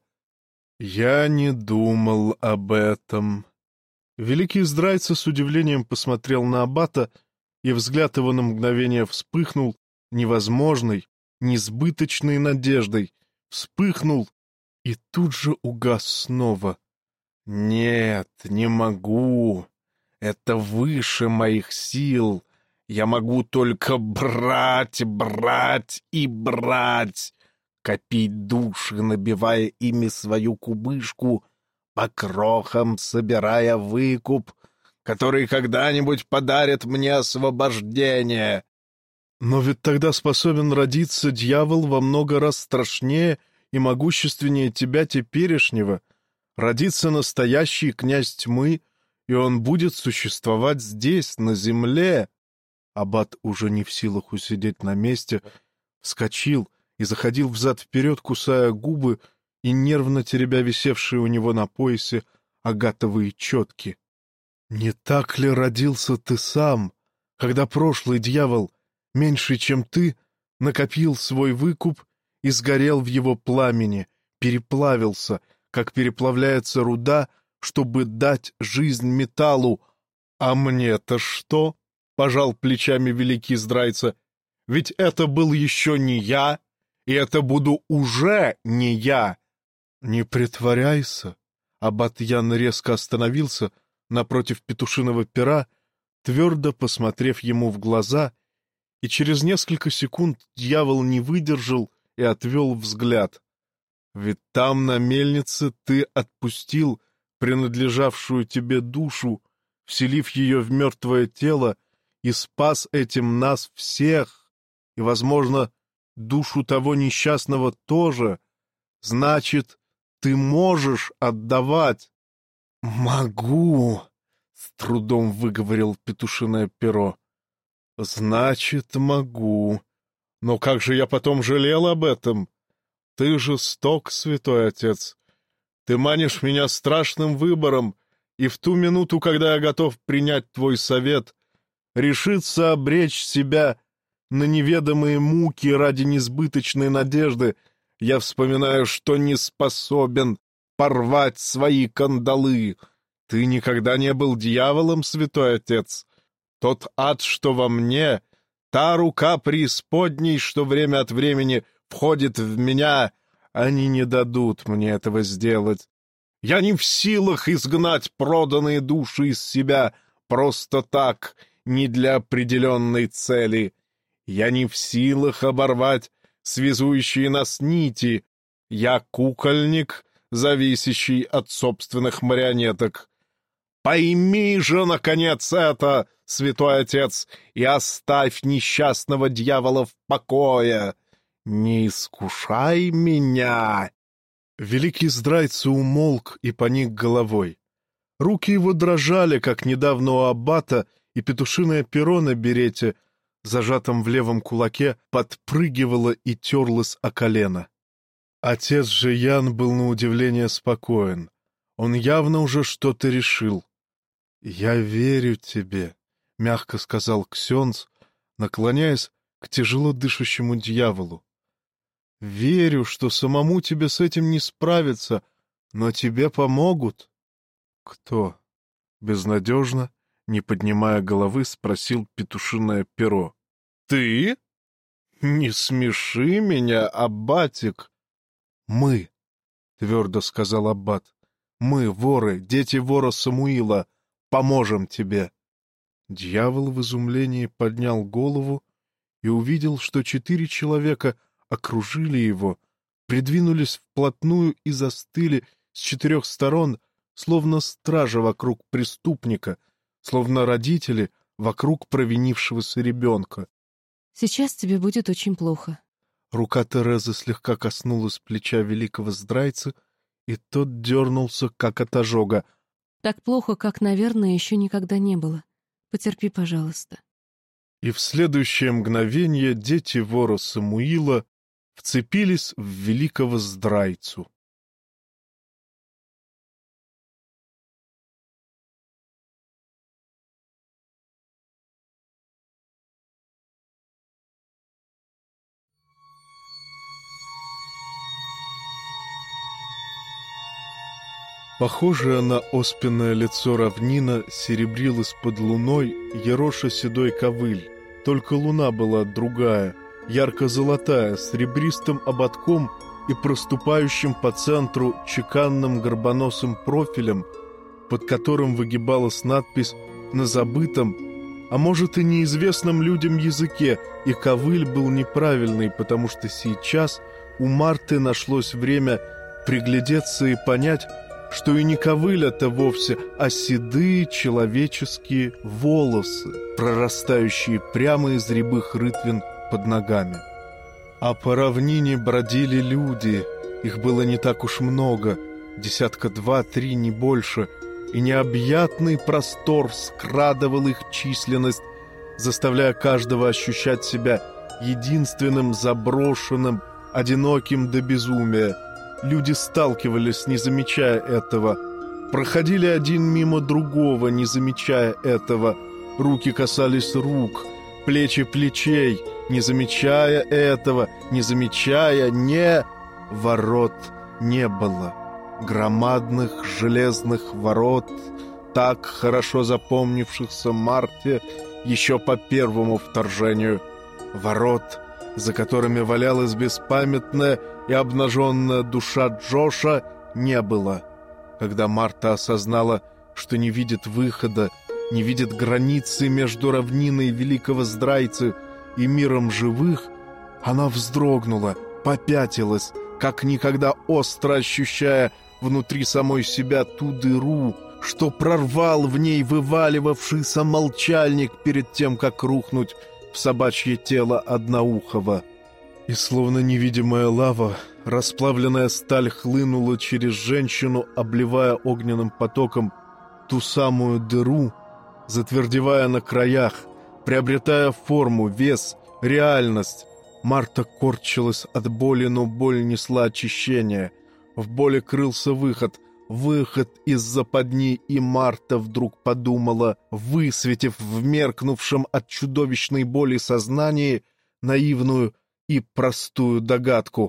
«Я не думал об этом». Великий здрайца с удивлением посмотрел на аббата, и взгляд его на мгновение вспыхнул невозможной, несбыточной надеждой, вспыхнул и тут же угас снова. «Нет, не могу. Это выше моих сил. Я могу только брать, брать и брать, копить души, набивая ими свою кубышку, по крохам собирая выкуп, который когда-нибудь подарит мне освобождение». «Но ведь тогда способен родиться дьявол во много раз страшнее и могущественнее тебя теперешнего. Родится настоящий князь тьмы, и он будет существовать здесь, на земле». Аббат, уже не в силах усидеть на месте, вскочил и заходил взад-вперед, кусая губы и нервно теребя висевшие у него на поясе агатовые четки. «Не так ли родился ты сам, когда прошлый дьявол, меньший, чем ты, накопил свой выкуп и сгорел в его пламени, переплавился, как переплавляется руда, чтобы дать жизнь металлу? А мне-то что?» — пожал плечами великий здрайца. «Ведь это был еще не я, и это буду уже не я». «Не притворяйся». Аббат Ян резко остановился напротив петушиного пера, твердо посмотрев ему в глаза, и через несколько секунд дьявол не выдержал и отвел взгляд. «Ведь там, на мельнице, ты отпустил принадлежавшую тебе душу, вселив ее в мертвое тело, и спас этим нас всех, и, возможно, душу того несчастного тоже. Значит, ты можешь отдавать». «Могу», — с трудом выговорил петушиное перо. «Значит, могу. Но как же я потом жалел об этом? Ты жесток, святой отец. Ты манишь меня страшным выбором, и в ту минуту, когда я готов принять твой совет, решиться обречь себя на неведомые муки ради несбыточной надежды, я вспоминаю, что не способен порвать свои кандалы. Ты никогда не был дьяволом, святой отец. Тот ад, что во мне, та рука преисподней, что время от времени входит в меня, они не дадут мне этого сделать. Я не в силах изгнать проданные души из себя просто так, не для определенной цели. Я не в силах оборвать связующие нас нити. Я кукольник, зависящий от собственных марионеток. Пойми же, наконец, это, святой отец, и оставь несчастного дьявола в покое. Не искушай меня». Великий здрайца умолк и поник головой. Руки его дрожали, как недавно у аббата, и петушиное перо на берете, зажатом в левом кулаке, подпрыгивало и терлось о колено. Отец же Ян был на удивление спокоен. Он явно уже что-то решил. «Я верю тебе», — мягко сказал ксёндз, наклоняясь к тяжело дышащему дьяволу. «Верю, что самому тебе с этим не справиться, но тебе помогут». «Кто?» — безнадежно, не поднимая головы, спросил петушиное перо. «Ты? «Не смеши меня, аббатик!» «Мы», — твердо сказал аббат, — «мы, воры, дети вора Самуила, поможем тебе». Дьявол в изумлении поднял голову и увидел, что четыре человека окружили его, придвинулись вплотную и застыли с четырех сторон, словно стража вокруг преступника, словно родители вокруг провинившегося ребенка. «Сейчас тебе будет очень плохо». Рука Терезы слегка коснулась плеча великого здрайца, и тот дернулся, как от ожога. «Так плохо, как, наверное, еще никогда не было. Потерпи, пожалуйста». И в следующее мгновение дети вора Самуила вцепились в великого здрайцу. Похожее на оспенное лицо равнина серебрилась под луной ероша седой ковыль. Только луна была другая, ярко-золотая, с ребристым ободком и проступающим по центру чеканным горбоносым профилем, под которым выгибалась надпись на забытом, а может и неизвестном людям языке, и ковыль был неправильный, потому что сейчас у Марты нашлось время приглядеться и понять, что и не ковыль это вовсе, а седые человеческие волосы, прорастающие прямо из рябых рытвин под ногами. А по равнине бродили люди, их было не так уж много, десятка два-три, не больше, и необъятный простор скрадывал их численность, заставляя каждого ощущать себя единственным, заброшенным, одиноким до безумия. Люди сталкивались, не замечая этого, проходили один мимо другого, не замечая этого, руки касались рук, плечи плечей, не замечая этого, не замечая, не... Ворот не было, громадных железных ворот, так хорошо запомнившихся Марте еще по первому вторжению, ворот, за которыми валялась беспамятная и обнаженная душа Джоша, не было. Когда Марта осознала, что не видит выхода, не видит границы между равниной великого здрайца и миром живых, она вздрогнула, попятилась, как никогда остро ощущая внутри самой себя ту дыру, что прорвал в ней вываливавшийся молчальник перед тем, как рухнуть в собачье тело одноухого. И словно невидимая лава, расплавленная сталь хлынула через женщину, обливая огненным потоком ту самую дыру, затвердевая на краях, приобретая форму, вес, реальность. Марта корчилась от боли, но боль несла очищение. В боли крылся выход, выход из западни, и Марта вдруг подумала, высветив в меркнувшем от чудовищной боли сознании наивную и простую догадку.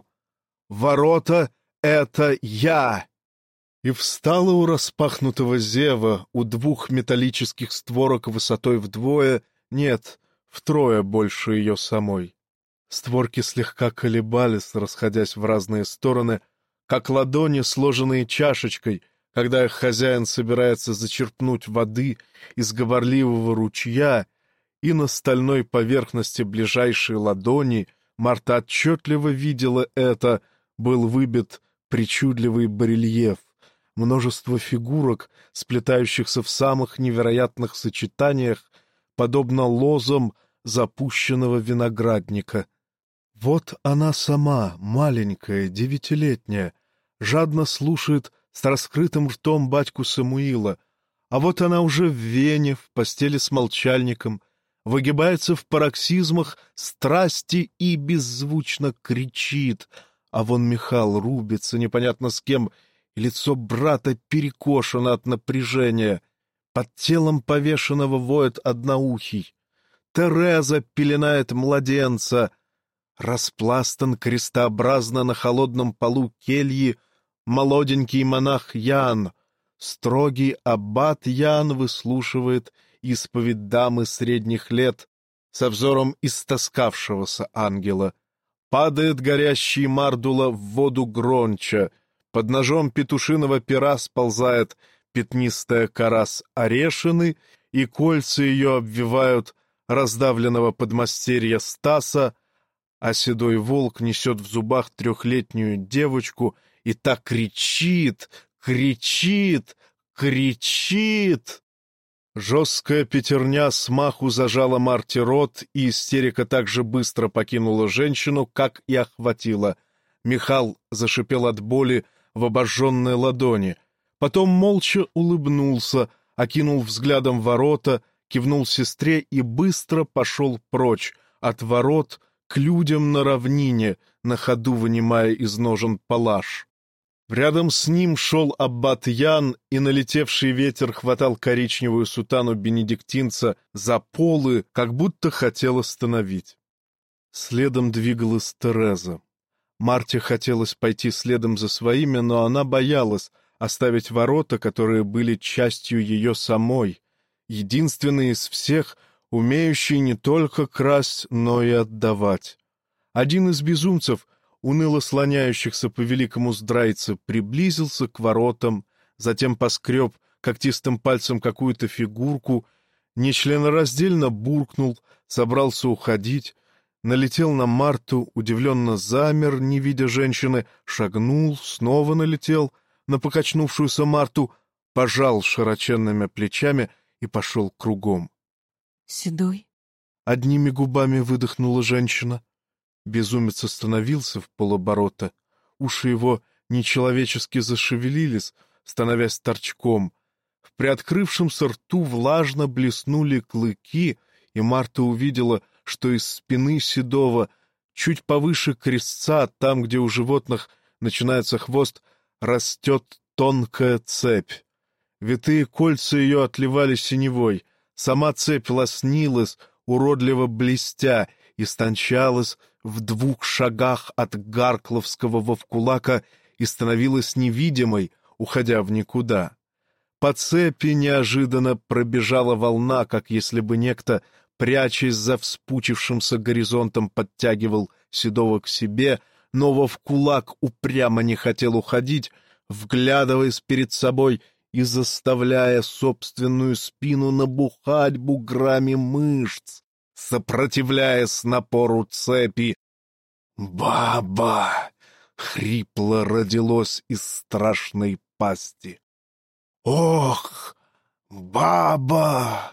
«Ворота — это я!» И встала у распахнутого зева, у двух металлических створок высотой вдвое, нет, втрое больше ее самой. Створки слегка колебались, расходясь в разные стороны, как ладони, сложенные чашечкой, когда их хозяин собирается зачерпнуть воды из говорливого ручья, и на стальной поверхности ближайшей ладони Марта отчетливо видела это, был выбит причудливый барельеф, множество фигурок, сплетающихся в самых невероятных сочетаниях, подобно лозам запущенного виноградника. Вот она сама, маленькая, девятилетняя, жадно слушает с раскрытым ртом батьку Самуила, а вот она уже в Вене, в постели с молчальником, выгибается в пароксизмах страсти и беззвучно кричит, а вон Михал рубится непонятно с кем, и лицо брата перекошено от напряжения, под телом повешенного воет одноухий. Тереза пеленает младенца, распластан крестообразно на холодном полу кельи молоденький монах Ян, строгий аббат Ян выслушивает исповедь дамы средних лет со взором истоскавшегося ангела. Падает горящий Мардула в воду гронча, под ножом петушиного пера сползает пятнистая кора с орешины, и кольца ее обвивают раздавленного подмастерья Стаса, а седой волк несет в зубах трехлетнюю девочку и так кричит, кричит, кричит. Жесткая пятерня смаху зажала Марте рот, и истерика так же быстро покинула женщину, как и охватила. Михал зашипел от боли в обожженной ладони. Потом молча улыбнулся, окинул взглядом ворота, кивнул сестре и быстро пошел прочь, от ворот к людям на равнине, на ходу вынимая из ножен палаш. Рядом с ним шел аббат Ян, и налетевший ветер хватал коричневую сутану бенедиктинца за полы, как будто хотел остановить. Следом двигалась Тереза. Марте хотелось пойти следом за своими, но она боялась оставить ворота, которые были частью ее самой, единственной из всех, умеющей не только красть, но и отдавать. Один из безумцев, уныло слоняющихся по великому здрайце, приблизился к воротам, затем поскреб когтистым пальцем какую-то фигурку, нечленораздельно буркнул, собрался уходить, налетел на Марту, удивленно замер, не видя женщины, шагнул, снова налетел на покачнувшуюся Марту, пожал широченными плечами и пошел кругом. «Седой?» — одними губами выдохнула женщина. Безумец остановился в полоборота. Уши его нечеловечески зашевелились, становясь торчком. В приоткрывшемся рту влажно блеснули клыки, и Марта увидела, что из спины Седова, чуть повыше крестца, там, где у животных начинается хвост, растет тонкая цепь. Витые кольца ее отливали синевой, сама цепь лоснилась, уродливо блестя, истончалась в двух шагах от Гаркловского вовкулака и становилась невидимой, уходя в никуда. По цепи неожиданно пробежала волна, как если бы некто, прячась за вспучившимся горизонтом, подтягивал Седова к себе, но вовкулак упрямо не хотел уходить, вглядываясь перед собой и заставляя собственную спину набухать буграми мышц, сопротивляясь напору цепи. «Баба!» — хрипло родилось из страшной пасти. «Ох, баба!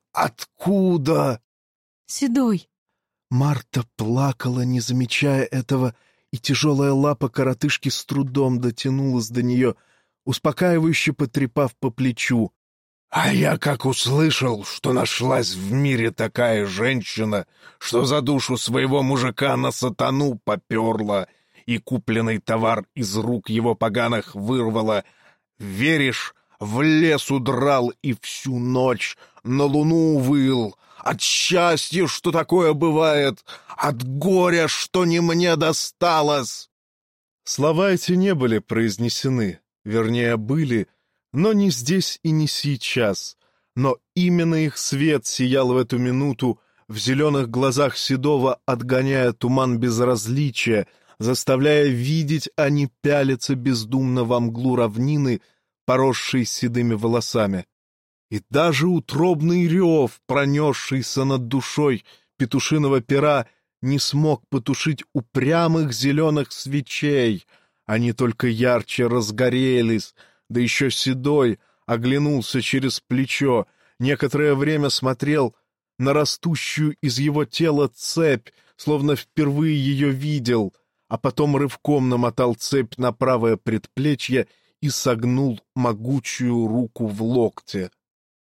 Откуда?» «Седой!» Марта плакала, не замечая этого, и тяжелая лапа коротышки с трудом дотянулась до нее, успокаивающе потрепав по плечу. «А я как услышал, что нашлась в мире такая женщина, что за душу своего мужика на сатану поперла и купленный товар из рук его поганых вырвала, веришь, в лес удрал и всю ночь на луну выл, от счастья, что такое бывает, от горя, что не мне досталось». Слова эти не были произнесены, вернее, были, но не здесь и не сейчас. Но именно их свет сиял в эту минуту в зеленых глазах Седова, отгоняя туман безразличия, заставляя видеть, а не пялиться бездумно во мглу равнины, поросшей седыми волосами. И даже утробный рев, пронесшийся над душой петушиного пера, не смог потушить упрямых зеленых свечей. Они только ярче разгорелись, да еще Седой оглянулся через плечо, некоторое время смотрел на растущую из его тела цепь, словно впервые ее видел, а потом рывком намотал цепь на правое предплечье и согнул могучую руку в локте.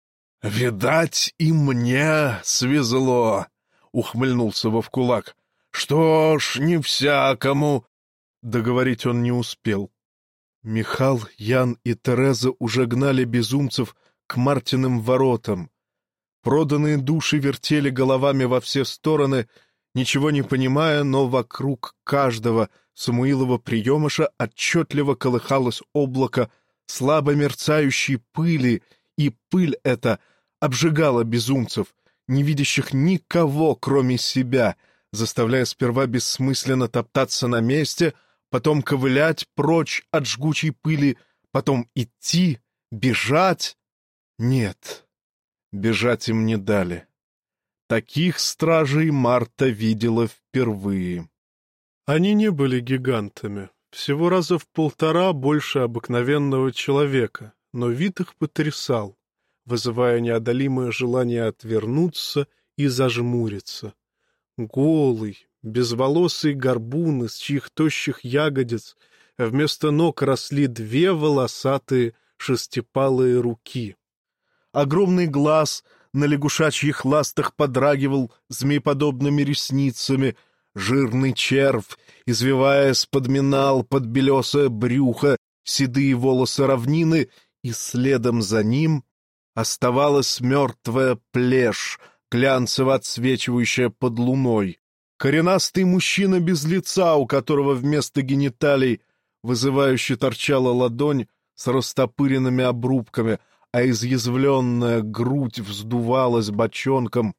«Видать, и мне свезло!» — ухмыльнулся вовкулак. «Что ж, не всякому!» Договорить он не успел. Михал, Ян и Тереза уже гнали безумцев к Мартиным воротам. Проданные души вертели головами во все стороны, ничего не понимая, но вокруг каждого Самуилова приемыша отчетливо колыхалось облако слабо мерцающей пыли, и пыль эта обжигала безумцев, не видящих никого, кроме себя, заставляя сперва бессмысленно топтаться на месте, потом ковылять прочь от жгучей пыли, потом идти, бежать. Нет, бежать им не дали. Таких стражей Марта видела впервые. Они не были гигантами, всего раза в полтора больше обыкновенного человека, но вид их потрясал, вызывая неодолимое желание отвернуться и зажмуриться. Голый, безволосый горбун, из чьих тощих ягодиц вместо ног росли две волосатые шестипалые руки. Огромный глаз на лягушачьих ластах подрагивал змееподобными ресницами, жирный червь, извиваясь, подминал под белесое брюхо седые волосы равнины, и следом за ним оставалась мертвая плешь, глянцево отсвечивающая под луной. Коренастый мужчина без лица, у которого вместо гениталий вызывающе торчала ладонь с растопыренными обрубками, а изъязвленная грудь вздувалась бочонком.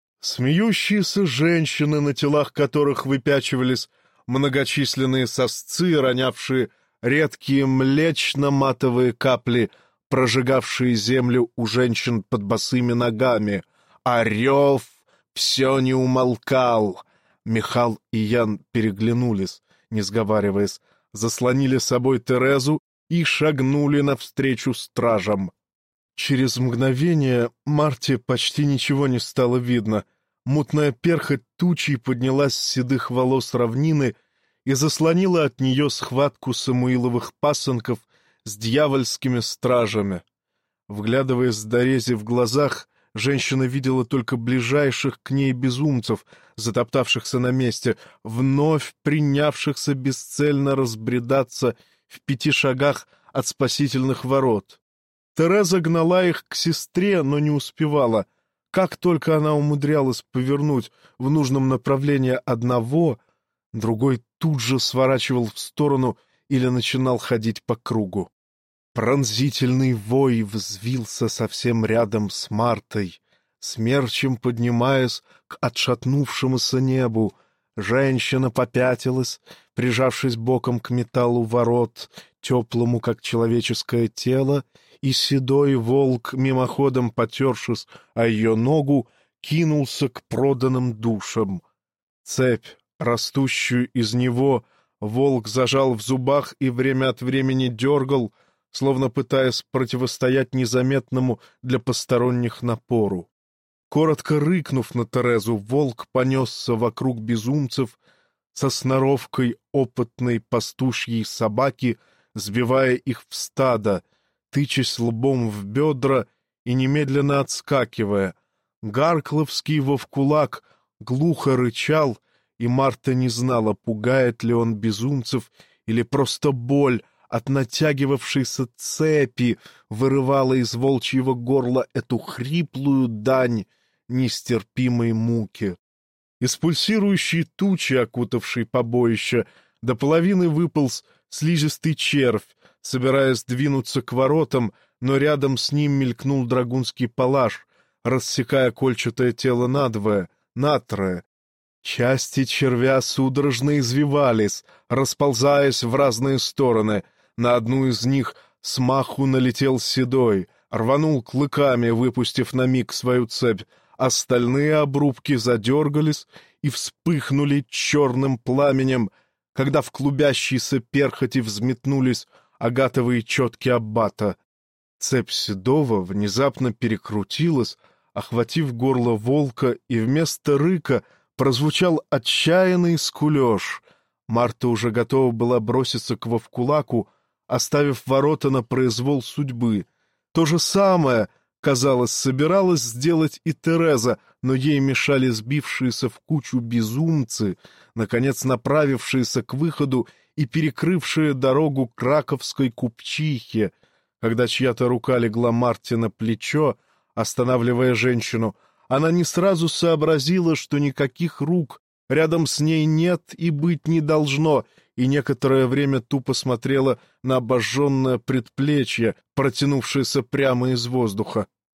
Смеющиеся женщины, на телах которых выпячивались многочисленные сосцы, ронявшие редкие млечно-матовые капли, прожигавшие землю у женщин под босыми ногами. А рев все не умолкал. Михал и Ян переглянулись, не сговариваясь, заслонили собой Терезу и шагнули навстречу стражам. Через мгновение Марте почти ничего не стало видно. Мутная перхоть тучей поднялась с седых волос равнины и заслонила от нее схватку самуиловых пасынков с дьявольскими стражами. Вглядываясь Дорезе в глазах, женщина видела только ближайших к ней безумцев, затоптавшихся на месте, вновь принявшихся бесцельно разбредаться в пяти шагах от спасительных ворот. Тереза гнала их к сестре, но не успевала. Как только она умудрялась повернуть в нужном направлении одного, другой тут же сворачивал в сторону или начинал ходить по кругу. Пронзительный вой взвился совсем рядом с Мартой, смерчем поднимаясь к отшатнувшемуся небу. Женщина попятилась, прижавшись боком к металлу ворот, теплому, как человеческое тело, и седой волк, мимоходом потершись о ее ногу, кинулся к проданным душам. Цепь, растущую из него, волк зажал в зубах и время от времени дергал, словно пытаясь противостоять незаметному для посторонних напору. Коротко рыкнув на Терезу, волк понесся вокруг безумцев со сноровкой опытной пастушьей собаки, сбивая их в стадо, тычась лбом в бедра и немедленно отскакивая. Гаркловский его в кулак глухо рычал, и Марта не знала, пугает ли он безумцев или просто боль от натягивавшейся цепи вырывала из волчьего горла эту хриплую дань нестерпимой муки. Из пульсирующей тучи, окутавшей побоище, до половины выполз слизистый червь, собираясь двинуться к воротам, но рядом с ним мелькнул драгунский палаш, рассекая кольчатое тело надвое, натрое. Части червя судорожно извивались, расползаясь в разные стороны. На одну из них смаху налетел седой, рванул клыками, выпустив на миг свою цепь. Остальные обрубки задергались и вспыхнули черным пламенем, когда в клубящейся перхоти взметнулись агатовые четки аббата. Цепь седого внезапно перекрутилась, охватив горло волка, и вместо рыка прозвучал отчаянный скулеж. Марта уже готова была броситься к Вовкулаку, оставив ворота на произвол судьбы. То же самое, казалось, собиралась сделать и Тереза, но ей мешали сбившиеся в кучу безумцы, наконец направившиеся к выходу и перекрывшие дорогу краковской купчихе. Когда чья-то рука легла Марте на плечо, останавливая женщину, она не сразу сообразила, что никаких рук рядом с ней нет и быть не должно, и некоторое время тупо смотрела на обожженное предплечье, протянувшееся прямо из воздуха.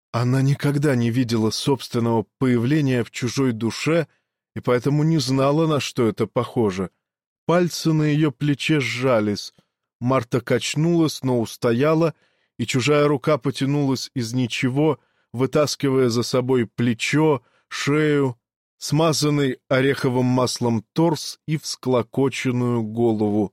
Она никогда не видела собственного появления в чужой душе и поэтому не знала, на что это похоже. Пальцы на ее плече сжались. Марта качнулась, но устояла, и чужая рука потянулась из ничего, вытаскивая за собой плечо, шею, смазанный ореховым маслом торс и всклокоченную голову.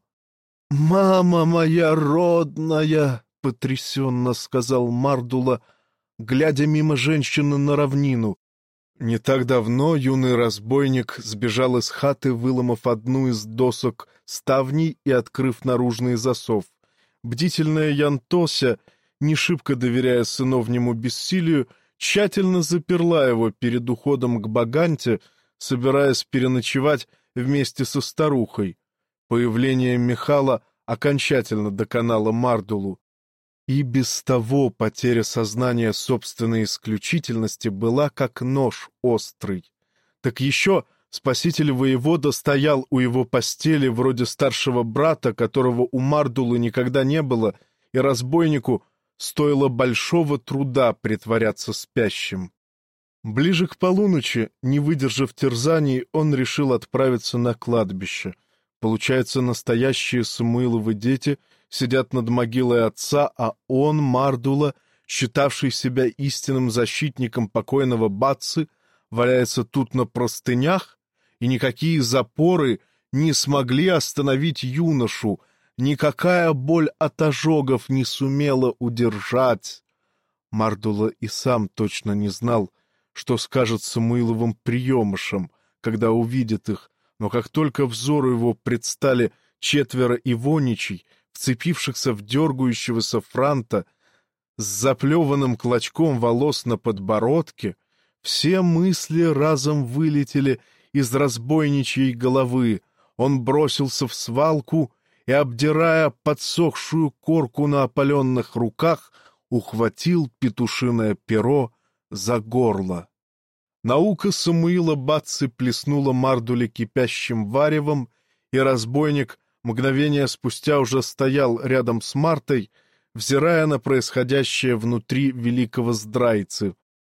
«Мама моя родная!» — потрясенно сказал Мардула, глядя мимо женщины на равнину. Не так давно юный разбойник сбежал из хаты, выломав одну из досок ставней и открыв наружный засов. Бдительная Янтося, не шибко доверяя сыновнему бессилию, тщательно заперла его перед уходом к Баганте, собираясь переночевать вместе со старухой. Появление Михала окончательно доконало Мардулу. И без того потеря сознания собственной исключительности была как нож острый. Так еще спаситель воевода стоял у его постели вроде старшего брата, которого у Мардулы никогда не было, и разбойнику стоило большого труда притворяться спящим. Ближе к полуночи, не выдержав терзаний, он решил отправиться на кладбище. Получается, настоящие Самуиловы дети сидят над могилой отца, а он, Мардула, считавший себя истинным защитником покойного Бацци, валяется тут на простынях, и никакие запоры не смогли остановить юношу, никакая боль от ожогов не сумела удержать. Мардула и сам точно не знал, что скажет Самуиловым приемышам, когда увидит их, но как только взору его предстали четверо ивоничей, вцепившихся в дергающегося франта с заплеванным клочком волос на подбородке, все мысли разом вылетели из разбойничьей головы. Он бросился в свалку и, обдирая подсохшую корку на опаленных руках, ухватил петушиное перо за горло. Наука Самуила Бацци плеснула Мардуле кипящим варевом, и разбойник мгновение спустя уже стоял рядом с Мартой, взирая на происходящее внутри великого здрайцы.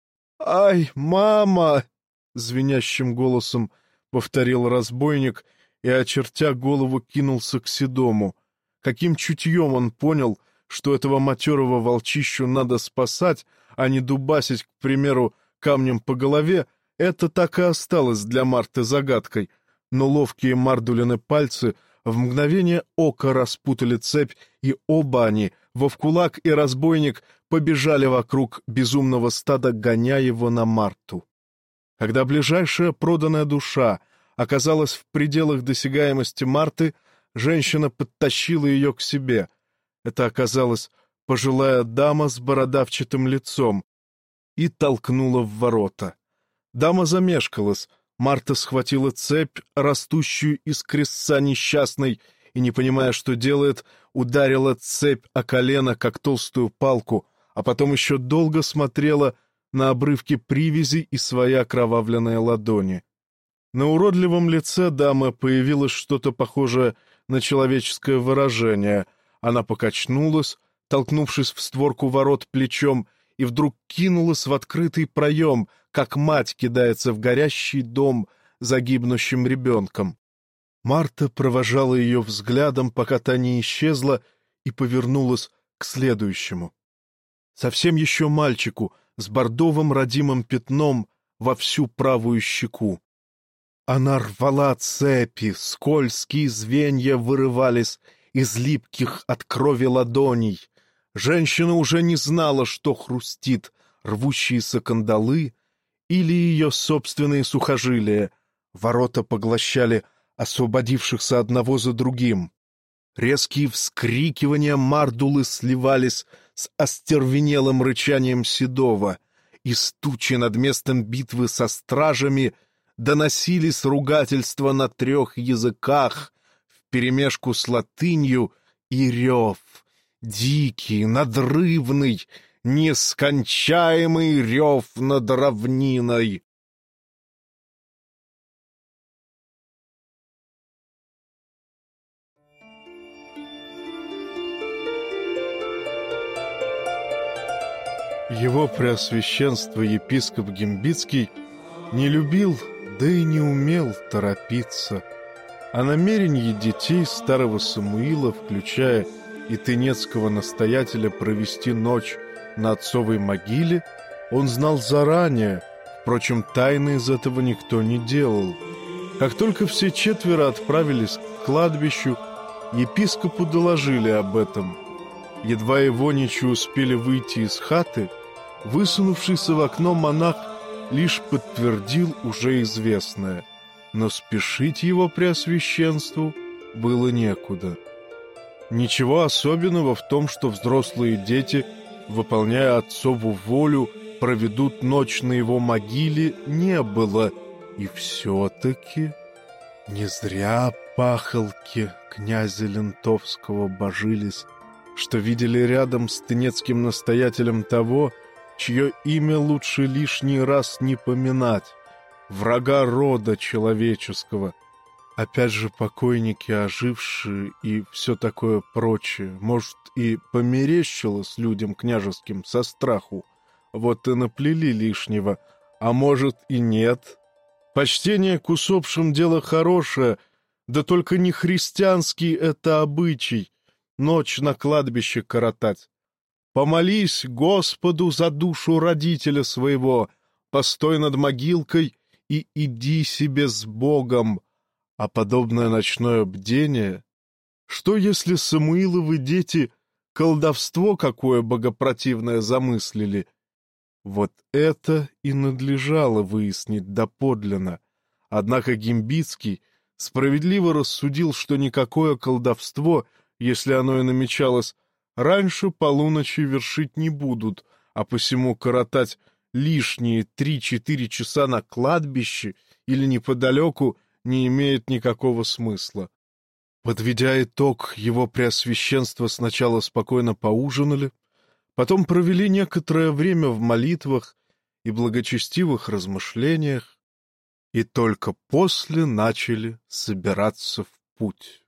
«Ай, мама!» — звенящим голосом повторил разбойник и, очертя голову, кинулся к Седому. Каким чутьем он понял, что этого матерого волчищу надо спасать, а не дубасить, к примеру, камнем по голове, это так и осталось для Марты загадкой, но ловкие Мардулины пальцы в мгновение ока распутали цепь, и оба они, Вовкулак и разбойник, побежали вокруг безумного стада, гоня его на Марту. Когда ближайшая проданная душа оказалась в пределах досягаемости Марты, женщина подтащила ее к себе. Это оказалась пожилая дама с бородавчатым лицом и толкнула в ворота. Дама замешкалась, Марта схватила цепь, растущую из крестца несчастной, и, не понимая, что делает, ударила цепь о колено, как толстую палку, а потом еще долго смотрела на обрывки привязи и свои окровавленные ладони. На уродливом лице дамы появилось что-то похожее на человеческое выражение. Она покачнулась, толкнувшись в створку ворот плечом, и вдруг кинулась в открытый проем, как мать кидается в горящий дом за гибнущим ребенком. Марта провожала ее взглядом, пока та не исчезла, и повернулась к следующему. Совсем еще мальчику с бордовым родимым пятном во всю правую щеку. Она рвала цепи, скользкие звенья вырывались из липких от крови ладоней. Женщина уже не знала, что хрустит, рвущиеся кандалы или ее собственные сухожилия. Ворота поглощали освободившихся одного за другим. Резкие вскрикивания Мардулы сливались с остервенелым рычанием Седова. Из тучи над местом битвы со стражами доносились ругательства на трех языках вперемешку с латынью и рев. Дикий, надрывный, нескончаемый рев над равниной. Его Преосвященство епископ Гимбицкий не любил, да и не умел торопиться. О намерении детей старого Самуила, включая и тынецкого настоятеля, провести ночь на отцовой могиле, он знал заранее, впрочем, тайны из этого никто не делал. Как только все четверо отправились к кладбищу, епископу доложили об этом. Едва ивоничи успели выйти из хаты, высунувшийся в окно монах лишь подтвердил уже известное, но спешить его преосвященству было некуда. Ничего особенного в том, что взрослые дети, выполняя отцову волю, проведут ночь на его могиле, не было. И все-таки не зря пахолки князя Лентовского божились, что видели рядом с тынецким настоятелем того, чье имя лучше лишний раз не поминать, врага рода человеческого. Опять же, покойники, ожившие и все такое прочее, может, и померещилось людям княжеским со страху, вот и наплели лишнего, а может и нет. Почтение к усопшим дело хорошее, да только не христианский это обычай — ночь на кладбище коротать. Помолись Господу за душу родителя своего, постой над могилкой и иди себе с Богом. А подобное ночное бдение... Что, если Самуиловы дети колдовство какое богопротивное замыслили? Вот это и надлежало выяснить доподлинно. Однако Гимбицкий справедливо рассудил, что никакое колдовство, если оно и намечалось, раньше полуночи вершить не будут, а посему коротать лишние три-четыре часа на кладбище или неподалеку не имеет никакого смысла. Подведя итог, его преосвященство сначала спокойно поужинали, потом провели некоторое время в молитвах и благочестивых размышлениях, и только после начали собираться в путь.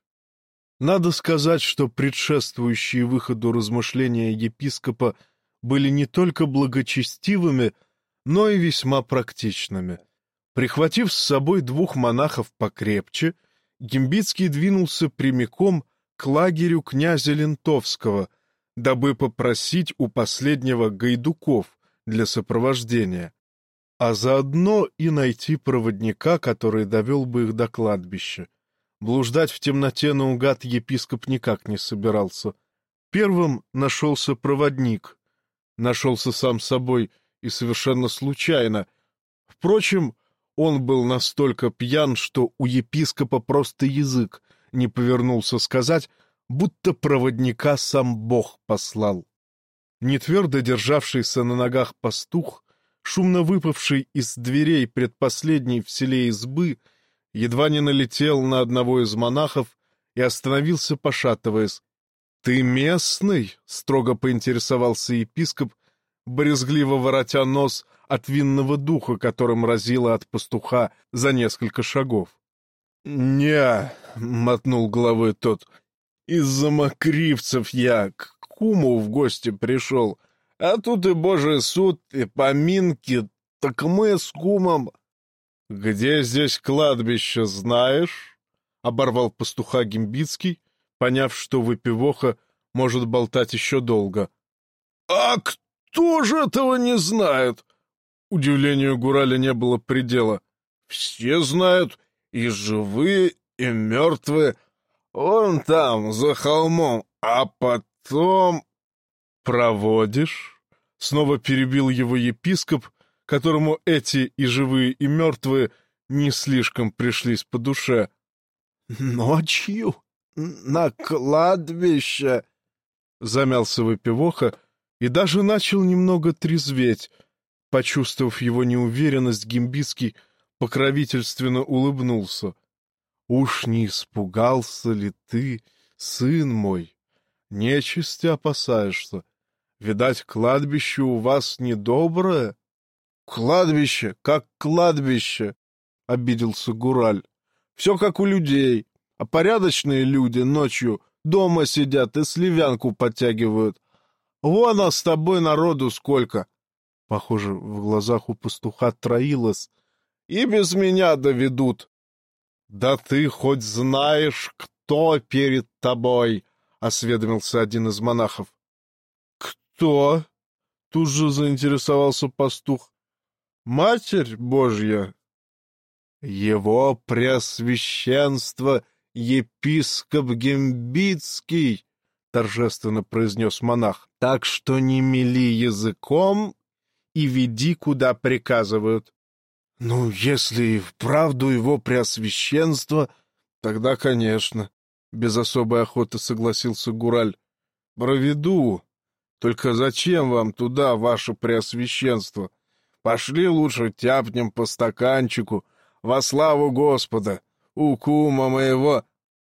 Надо сказать, что предшествующие выходу размышления епископа были не только благочестивыми, но и весьма практичными. Прихватив с собой двух монахов покрепче, Гимбицкий двинулся прямиком к лагерю князя Лентовского, дабы попросить у последнего гайдуков для сопровождения, а заодно и найти проводника, который довел бы их до кладбища. Блуждать в темноте наугад епископ никак не собирался. Первым нашелся проводник. Нашелся сам собой и совершенно случайно. Впрочем, он был настолько пьян, что у епископа просто язык не повернулся сказать, будто проводника сам Бог послал. Нетвердо державшийся на ногах пастух, шумно выпавший из дверей предпоследней в селе избы, едва не налетел на одного из монахов и остановился, пошатываясь. — Ты местный? — строго поинтересовался епископ, брезгливо воротя нос от винного духа, которым разило от пастуха за несколько шагов. — Не, — мотнул головой тот, — из-за мокривцев я к куму в гости пришел, а тут и божий суд, и поминки, так мы с кумом... — Где здесь кладбище, знаешь? — оборвал пастуха Гимбицкий, поняв, что выпивоха может болтать еще долго. — А кто же этого не знает? Удивлению Гураля не было предела. — Все знают, и живые, и мертвые. Вон там, за холмом, а потом... — Проводишь? — снова перебил его епископ, которому эти и живые, и мертвые не слишком пришлись по душе. — Ночью? На кладбище? — замялся выпивоха и даже начал немного трезветь. Почувствовав его неуверенность, Гимбицкий покровительственно улыбнулся. — Уж не испугался ли ты, сын мой? Нечисти опасаешься? Видать, кладбище у вас недоброе? — Кладбище, как кладбище, — обиделся Гураль. — Все как у людей, а порядочные люди ночью дома сидят и сливянку подтягивают. Вон, а с тобой народу сколько, Похоже, в глазах у пастуха троилось. И без меня доведут. Да ты хоть знаешь, кто перед тобой? — осведомился один из монахов. — Кто? — тут же заинтересовался пастух. — Матерь Божья. — Его преосвященство епископ Гембитский, — торжественно произнес монах. — Так что не мели языком и веди, куда приказывают. — Ну, если и вправду его преосвященство, тогда, конечно, — без особой охоты согласился Гураль. — Проведу. Только зачем вам туда, ваше преосвященство? Пошли лучше тяпнем по стаканчику во славу Господа, у кума моего.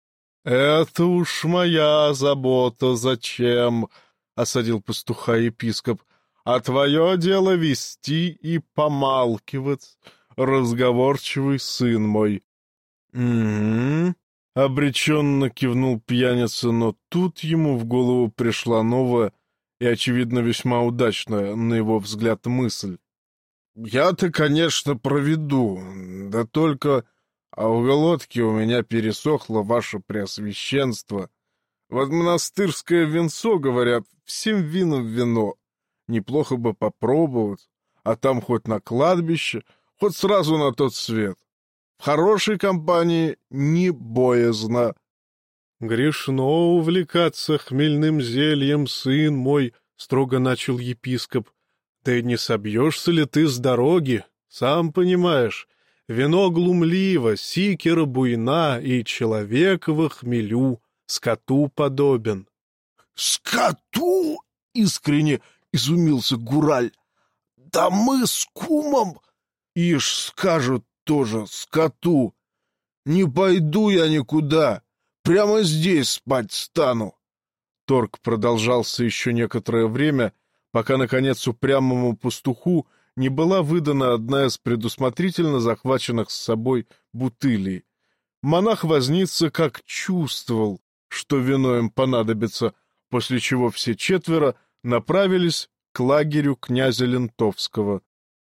— Это уж моя забота, зачем? — осадил пастуха епископ. — А твое дело вести и помалкивать, разговорчивый сын мой. — Угу. — обреченно кивнул пьяница, но тут ему в голову пришла новая и, очевидно, весьма удачная, на его взгляд, мысль. — Я-то, конечно, проведу, да только... А в глотке у меня пересохло, ваше преосвященство. Вот монастырское винцо, говорят, всем винам вино. Неплохо бы попробовать, а там хоть на кладбище, хоть сразу на тот свет. В хорошей компании не боязно. — Грешно увлекаться хмельным зельем, сын мой, — строго начал епископ. — Да и не собьешься ли ты с дороги, сам понимаешь. Вино глумливо, сикера буйна, и человек во хмелю скоту подобен. — Скоту? — искренне изумился Гураль. — Да мы с кумом... Ишь, скажут тоже скоту. Не пойду я никуда, прямо здесь спать стану. Торг продолжался еще некоторое время, пока, наконец, упрямому пастуху не была выдана одна из предусмотрительно захваченных с собой бутылей. Монах-возница как чувствовал, что вино им понадобится, после чего все четверо направились к лагерю князя Лентовского.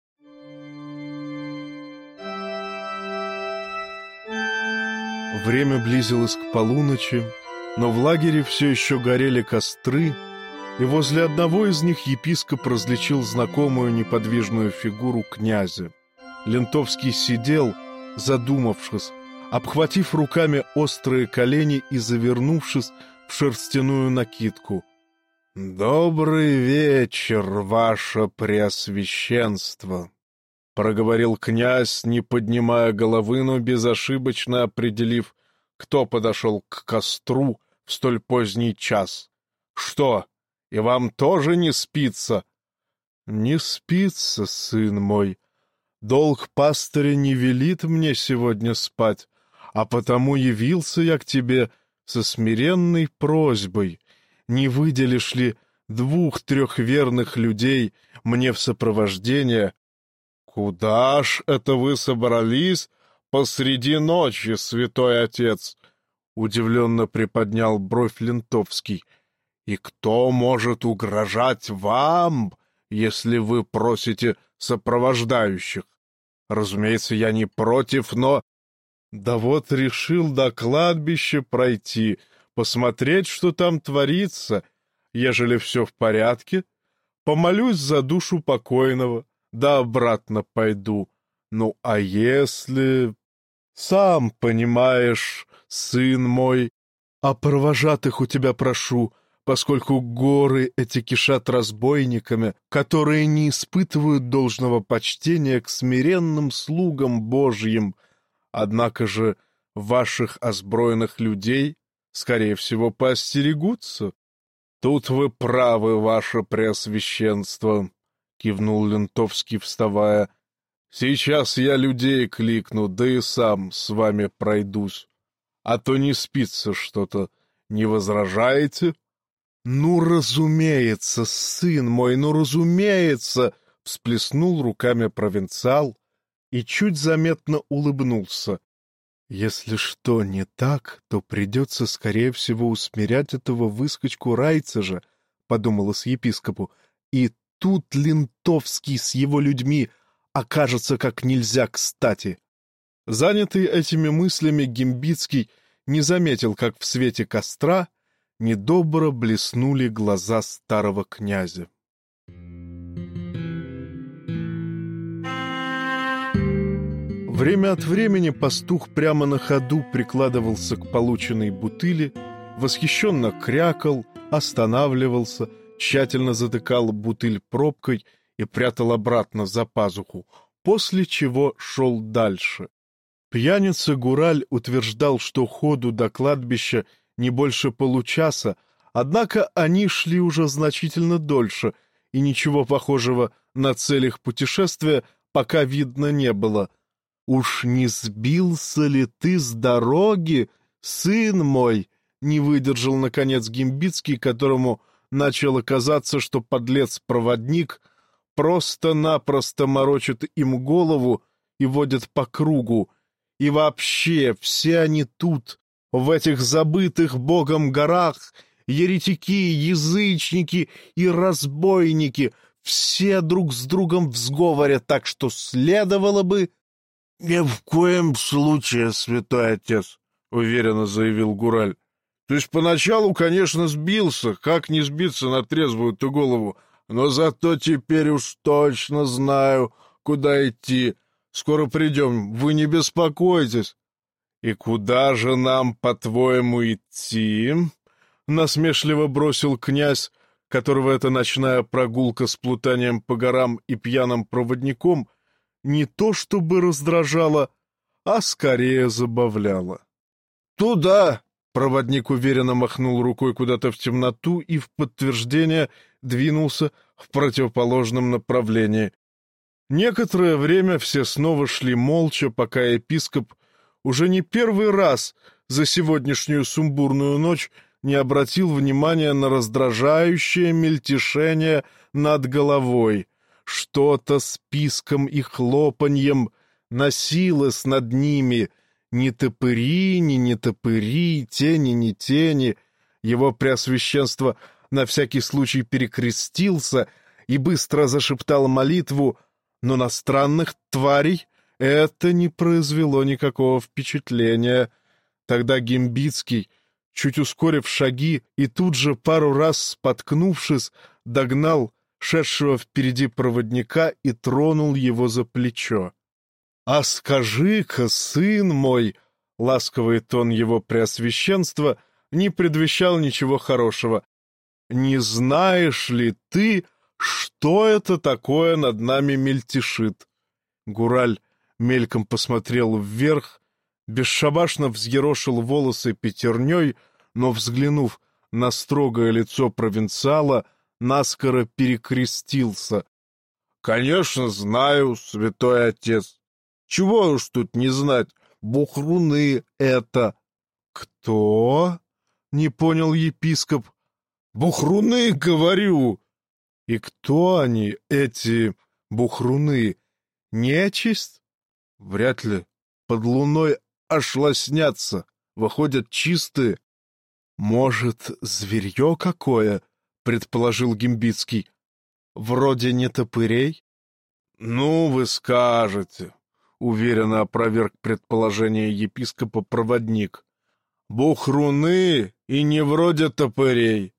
Время близилось к полуночи, но в лагере все еще горели костры, и возле одного из них епископ различил знакомую неподвижную фигуру князя. Лентовский сидел, задумавшись, обхватив руками острые колени и завернувшись в шерстяную накидку. — Добрый вечер, ваше преосвященство! — проговорил князь, не поднимая головы, но безошибочно определив, кто подошел к костру в столь поздний час. — Что? И вам тоже не спится? — Не спится, сын мой. Долг пастыря не велит мне сегодня спать, а потому явился я к тебе со смиренной просьбой. Не выделишь ли двух-трех верных людей мне в сопровождение? — Куда ж это вы собрались посреди ночи, святой отец? — удивленно приподнял бровь Лентовский. И кто может угрожать вам, если вы просите сопровождающих? Разумеется, я не против, но... Да вот решил до кладбища пройти, посмотреть, что там творится. Ежели все в порядке, помолюсь за душу покойного, да обратно пойду. Ну, а если... Сам понимаешь, сын мой, а провожатых у тебя прошу, поскольку горы эти кишат разбойниками, которые не испытывают должного почтения к смиренным слугам Божьим. Однако же ваших озброенных людей, скорее всего, поостерегутся. — Тут вы правы, ваше преосвященство, — кивнул Лентовский, вставая. — Сейчас я людей кликну, да и сам с вами пройдусь. А то не спится что-то. Не возражаете? — Ну, разумеется, сын мой, ну, разумеется! — всплеснул руками провинциал и чуть заметно улыбнулся. — Если что не так, то придется, скорее всего, усмирять этого выскочку Райцежа, — подумалось епископу, — и тут Лентовский с его людьми окажется как нельзя кстати. Занятый этими мыслями, Гимбицкий не заметил, как в свете костра недобро блеснули глаза старого князя. Время от времени пастух прямо на ходу прикладывался к полученной бутыли, восхищенно крякал, останавливался, тщательно затыкал бутыль пробкой и прятал обратно за пазуху, после чего шел дальше. Пьяница Гураль утверждал, что ходу до кладбища не больше получаса, однако они шли уже значительно дольше, и ничего похожего на цель их путешествия пока видно не было. «Уж не сбился ли ты с дороги, сын мой?» — не выдержал, наконец, Гимбицкий, которому начало казаться, что подлец-проводник просто-напросто морочит им голову и водит по кругу. И вообще, все они тут, в этих забытых Богом горах, еретики, язычники и разбойники, все друг с другом в сговоре, так что следовало бы... — Ни в коем случае, святой отец, — уверенно заявил Гураль. — То есть поначалу, конечно, сбился, как не сбиться на трезвую-то голову, но зато теперь уж точно знаю, куда идти. Скоро придем, вы не беспокойтесь. — И куда же нам, по-твоему, идти? — насмешливо бросил князь, которого эта ночная прогулка с плутанием по горам и пьяным проводником не то чтобы раздражала, а скорее забавляла. — Туда! — проводник уверенно махнул рукой куда-то в темноту и в подтверждение двинулся в противоположном направлении. Некоторое время все снова шли молча, пока епископ уже не первый раз за сегодняшнюю сумбурную ночь не обратил внимания на раздражающее мельтешение над головой. Что-то с писком и хлопаньем носилось над ними. Ни топыри, ни не топыри, тени, ни тени. Его преосвященство на всякий случай перекрестился и быстро зашептал молитву, но на странных тварей это не произвело никакого впечатления. Тогда Гимбицкий, чуть ускорив шаги и тут же пару раз споткнувшись, догнал шедшего впереди проводника и тронул его за плечо. — А скажи-ка, сын мой, — ласковый тон его преосвященства не предвещал ничего хорошего, — не знаешь ли ты, что это такое над нами мельтешит? Гураль мельком посмотрел вверх, бесшабашно взъерошил волосы пятерней, но, взглянув на строгое лицо провинциала, наскоро перекрестился. — Конечно, знаю, святой отец. Чего уж тут не знать, бухруны это. — Кто? — не понял епископ. — Бухруны, говорю. — И кто они, эти бухруны? Нечисть? — Вряд ли. Под луной аж лоснятся, выходят чистые. — Может, зверье какое? — предположил Гимбицкий. — Вроде не топырей? — Ну, вы скажете, — уверенно опроверг предположение епископа проводник. — Бухруны и не вроде топырей.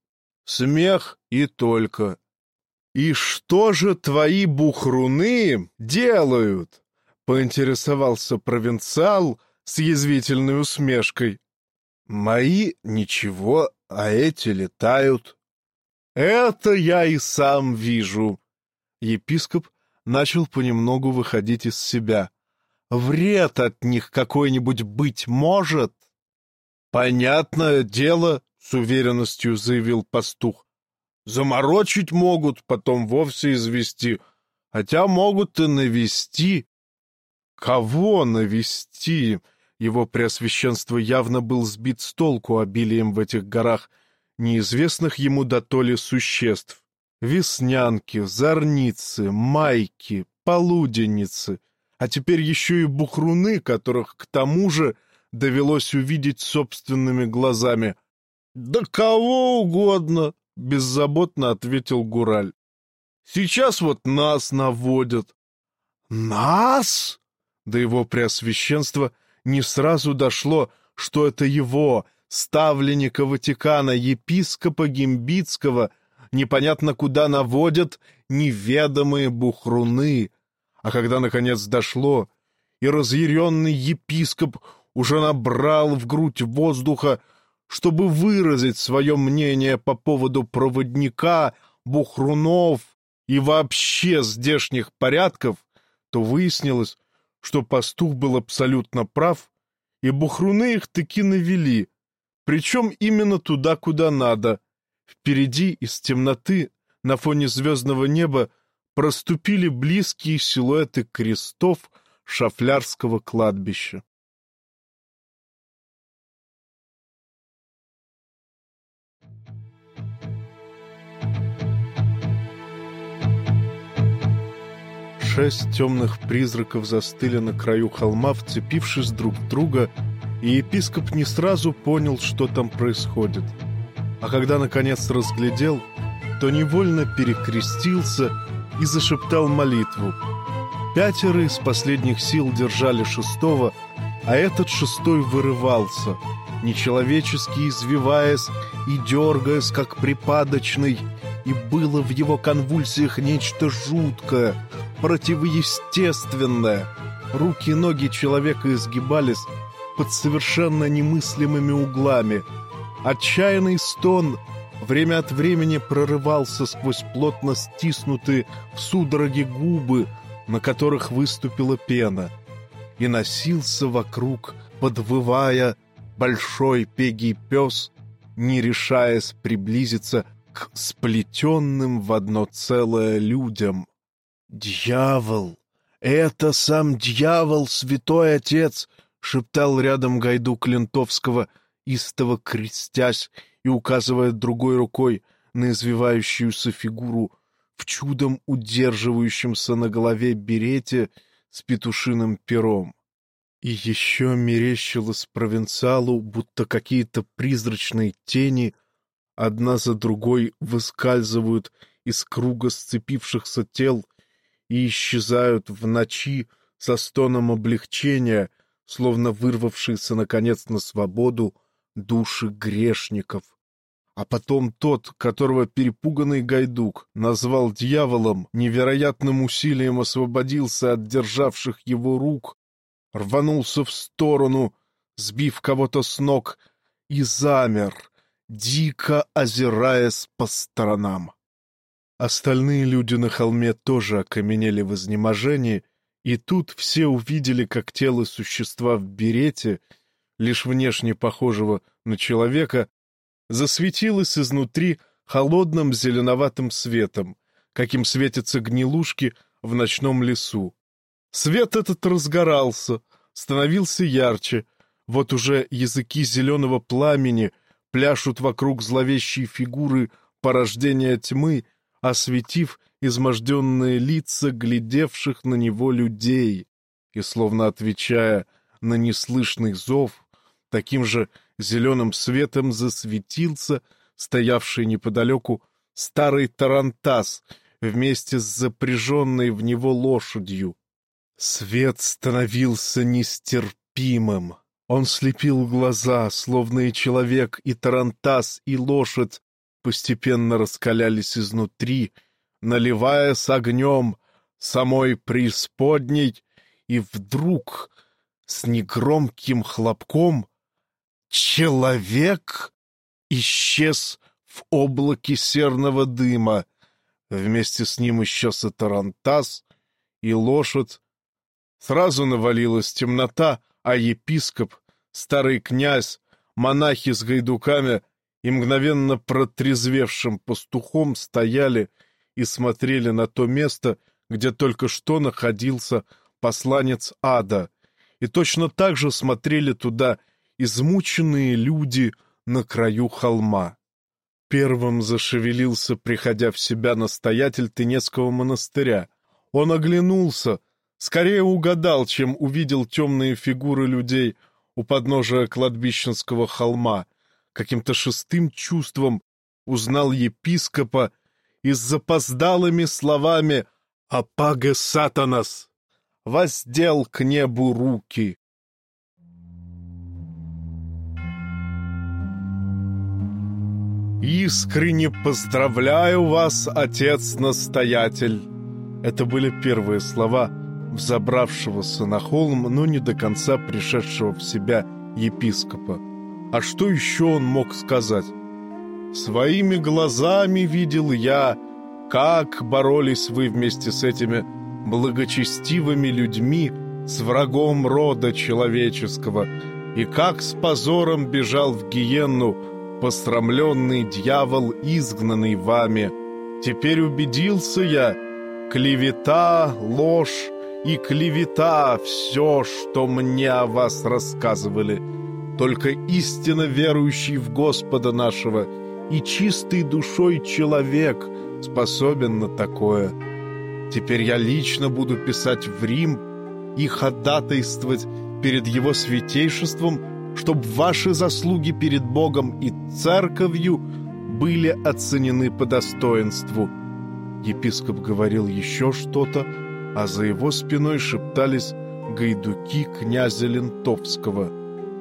Смех и только. — И что же твои бухруны делают? — поинтересовался провинциал с язвительной усмешкой. — Мои ничего, а эти летают. — Это я и сам вижу. Епископ начал понемногу выходить из себя. — Вред от них какой-нибудь быть может? — Понятное дело, — с уверенностью заявил пастух. — Заморочить могут, потом вовсе извести, хотя могут и навести. — Кого навести? Его преосвященство явно был сбит с толку обилием в этих горах неизвестных ему дотоле существ. Веснянки, зорницы, майки, полуденницы, а теперь еще и бухруны, которых к тому же довелось увидеть собственными глазами. — Да кого угодно, — беззаботно ответил Гураль. Сейчас вот нас наводят». «Нас?» До его преосвященства не сразу дошло, что это его, ставленника Ватикана, епископа Гимбитского, непонятно куда наводят неведомые бухруны. А когда, наконец, дошло, и разъяренный епископ уже набрал в грудь воздуха, чтобы выразить свое мнение по поводу проводника, бухрунов и вообще здешних порядков, то выяснилось, что пастух был абсолютно прав, и бухруны их таки навели, причем именно туда, куда надо. Впереди из темноты на фоне звездного неба проступили близкие силуэты крестов Шафлярского кладбища. Шесть темных призраков застыли на краю холма, вцепившись друг в друга, и епископ не сразу понял, что там происходит. А когда наконец разглядел, то невольно перекрестился и зашептал молитву. Пятеро из последних сил держали шестого, а этот шестой вырывался, нечеловечески извиваясь и дергаясь, как припадочный, и было в его конвульсиях нечто жуткое, противоестественное. Руки и ноги человека изгибались под совершенно немыслимыми углами. Отчаянный стон время от времени прорывался сквозь плотно стиснутые в судороге губы, на которых выступила пена, и носился вокруг, подвывая, большой пегий пес, не решаясь приблизиться к сплетенным в одно целое людям. «Дьявол! Это сам дьявол, святой отец!» — шептал рядом гайдук Лентовского, истово крестясь и указывая другой рукой на извивающуюся фигуру в чудом удерживающемся на голове берете с петушиным пером. И еще мерещилось провинциалу, будто какие-то призрачные тени одна за другой выскальзывают из круга сцепившихся тел и исчезают в ночи со стоном облегчения, словно вырвавшиеся, наконец, на свободу души грешников. А потом тот, которого перепуганный гайдук назвал дьяволом, невероятным усилием освободился от державших его рук, рванулся в сторону, сбив кого-то с ног, и замер, дико озираясь по сторонам. Остальные люди на холме тоже окаменели в изнеможении, и тут все увидели, как тело существа в берете, лишь внешне похожего на человека, засветилось изнутри холодным зеленоватым светом, каким светятся гнилушки в ночном лесу. Свет этот разгорался, становился ярче, вот уже языки зеленого пламени пляшут вокруг зловещей фигуры порождения тьмы, осветив изможденные лица глядевших на него людей, и, словно отвечая на неслышный зов, таким же зеленым светом засветился стоявший неподалеку старый тарантас вместе с запряженной в него лошадью. Свет становился нестерпимым. Он слепил глаза, словно и человек, и тарантас, и лошадь постепенно раскалялись изнутри, наливая с огнем самой преисподней, и вдруг с негромким хлопком человек исчез в облаке серного дыма. Вместе с ним исчез и тарантас, и лошадь. Сразу навалилась темнота, а епископ, старый князь, монахи с гайдуками и мгновенно протрезвевшим пастухом стояли и смотрели на то место, где только что находился посланец ада, и точно так же смотрели туда измученные люди на краю холма. Первым зашевелился, приходя в себя, настоятель Тынецкого монастыря. Он оглянулся, скорее угадал, чем увидел темные фигуры людей у подножия кладбищенского холма, каким-то шестым чувством узнал епископа и с запоздалыми словами «Апаге сатанас» воздел к небу руки. «Искренне поздравляю вас, отец-настоятель!» Это были первые слова взобравшегося на холм, но не до конца пришедшего в себя епископа. А что еще он мог сказать? «Своими глазами видел я, как боролись вы вместе с этими благочестивыми людьми, с врагом рода человеческого, и как с позором бежал в гиенну посрамленный дьявол, изгнанный вами. Теперь убедился я, клевета, ложь и клевета — все, что мне о вас рассказывали. Только истинно верующий в Господа нашего и чистой душой человек способен на такое. Теперь я лично буду писать в Рим и ходатайствовать перед его святейшеством, чтобы ваши заслуги перед Богом и Церковью были оценены по достоинству». Епископ говорил еще что-то, а за его спиной шептались гайдуки князя Лентовского.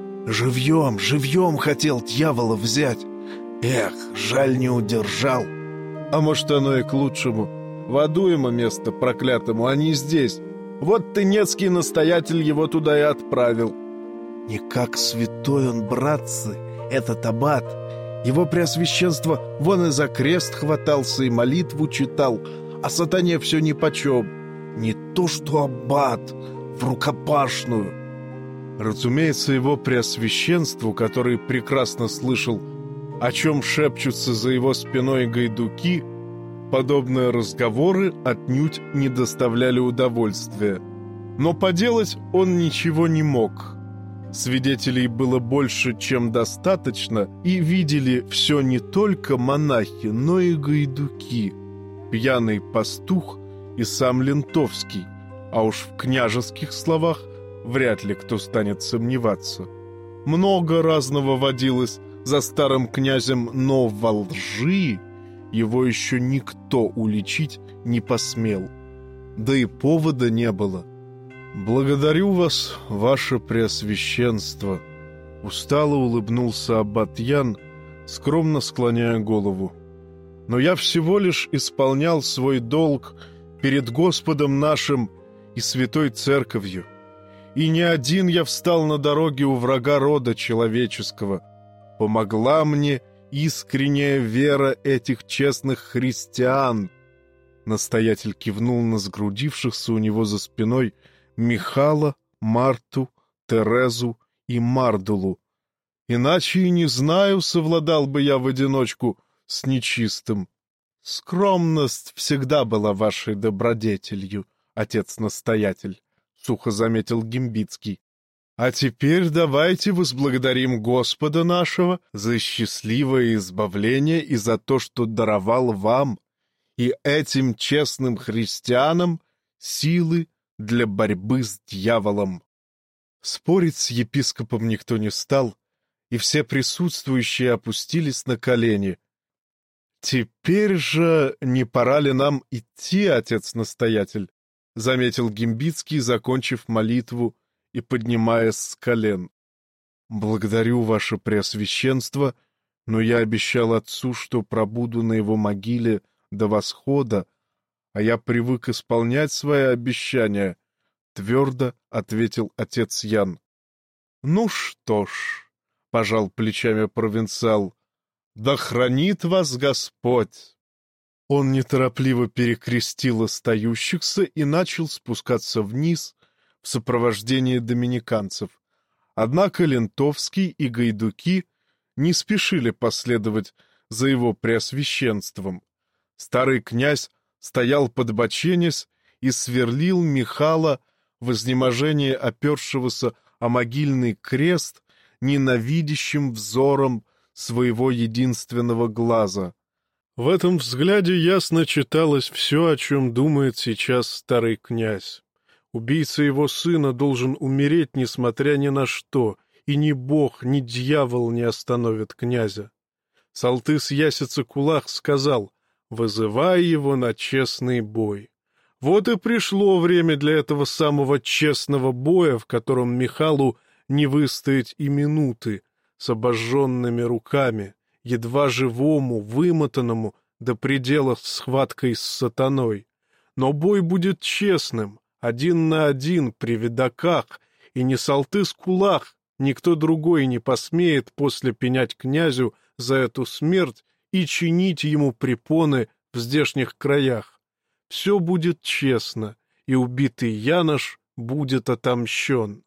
«Живьем, живьем хотел дьявола взять. Эх, жаль, не удержал. А может, оно и к лучшему. В аду ему место проклятому, а не здесь. Вот тынецкий настоятель его туда и отправил». «Не как святой он, братцы, этот аббат. Его преосвященство вон и за крест хватался и молитву читал, а сатане все нипочем. Не то что аббат, в рукопашную». Разумеется, его преосвященству, который прекрасно слышал, о чем шепчутся за его спиной гайдуки, подобные разговоры отнюдь не доставляли удовольствия. Но поделать он ничего не мог. Свидетелей было больше, чем достаточно, и видели все не только монахи, но и гайдуки, пьяный пастух и сам Лентовский, а уж в княжеских словах вряд ли кто станет сомневаться. Много разного водилось за старым князем, но во лжи его еще никто уличить не посмел. Да и повода не было. «Благодарю вас, ваше преосвященство», — устало улыбнулся аббат Ян, скромно склоняя голову. «Но я всего лишь исполнял свой долг перед Господом нашим и Святой Церковью. И не один я встал на дороге у врага рода человеческого. Помогла мне искренняя вера этих честных христиан». Настоятель кивнул на сгрудившихся у него за спиной Михала, Марту, Терезу и Мардулу. «Иначе и не знаю, совладал бы я в одиночку с нечистым. Скромность всегда была вашей добродетелью, отец-настоятель», — сухо заметил Гимбицкий. «А теперь давайте возблагодарим Господа нашего за счастливое избавление и за то, что даровал вам и этим честным христианам силы для борьбы с дьяволом». Спорить с епископом никто не стал, и все присутствующие опустились на колени. «Теперь же не пора ли нам идти, отец-настоятель?» — заметил Гимбицкий, закончив молитву и поднимаясь с колен. «Благодарю ваше преосвященство, но я обещал отцу, что пробуду на его могиле до восхода, а я привык исполнять свои обещания», — твердо ответил отец Ян. «Ну что ж», — пожал плечами провинциал, — «да хранит вас Господь». Он неторопливо перекрестил остающихся и начал спускаться вниз в сопровождении доминиканцев. Однако Лентовский и гайдуки не спешили последовать за его преосвященством. Старый князь стоял подбоченясь и сверлил Михала в изнеможении опершегося о могильный крест ненавидящим взором своего единственного глаза. В этом взгляде ясно читалось все, о чем думает сейчас старый князь. Убийца его сына должен умереть, несмотря ни на что, и ни бог, ни дьявол не остановит князя. Салтыс Ясица-Кулах сказал: вызывая его на честный бой. Вот и пришло время для этого самого честного боя, в котором Михалу не выстоять и минуты, с обожженными руками, едва живому, вымотанному до предела схваткой с сатаной. Но бой будет честным, один на один при видаках, и ни Салтыс-Кулах, никто другой не посмеет после пенять князю за эту смерть и чинить ему препоны в здешних краях. Все будет честно, и убитый Янош будет отомщен.